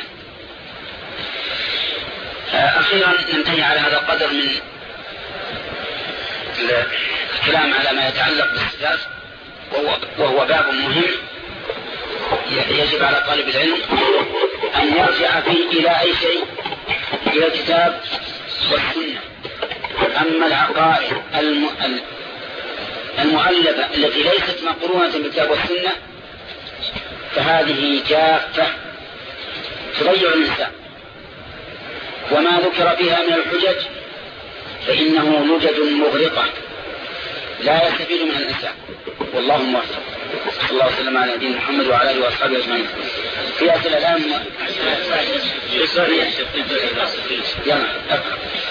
Speaker 1: أخيرا ننتهي على هذا القدر من الكلام على ما يتعلق بالصفات، وهو, وهو باب مهم يجب على طالب العلم أن يرجع فيه إلى أي شيء، إلى الكتاب والسنة. أما العقائد المؤلفة التي ليست مقرونة بالكتاب والسنة فهذه جافة تضيع الإنسان، وما ذكر فيها من الحجج فإنه لجج مغرقة لا يستفيد منها الإنسان. والله موفق. صلى الله وسلم على نبينا محمد وعلى آله وأصحابه أجمعين. في أسئلة الآن؟ يلا أقرأ.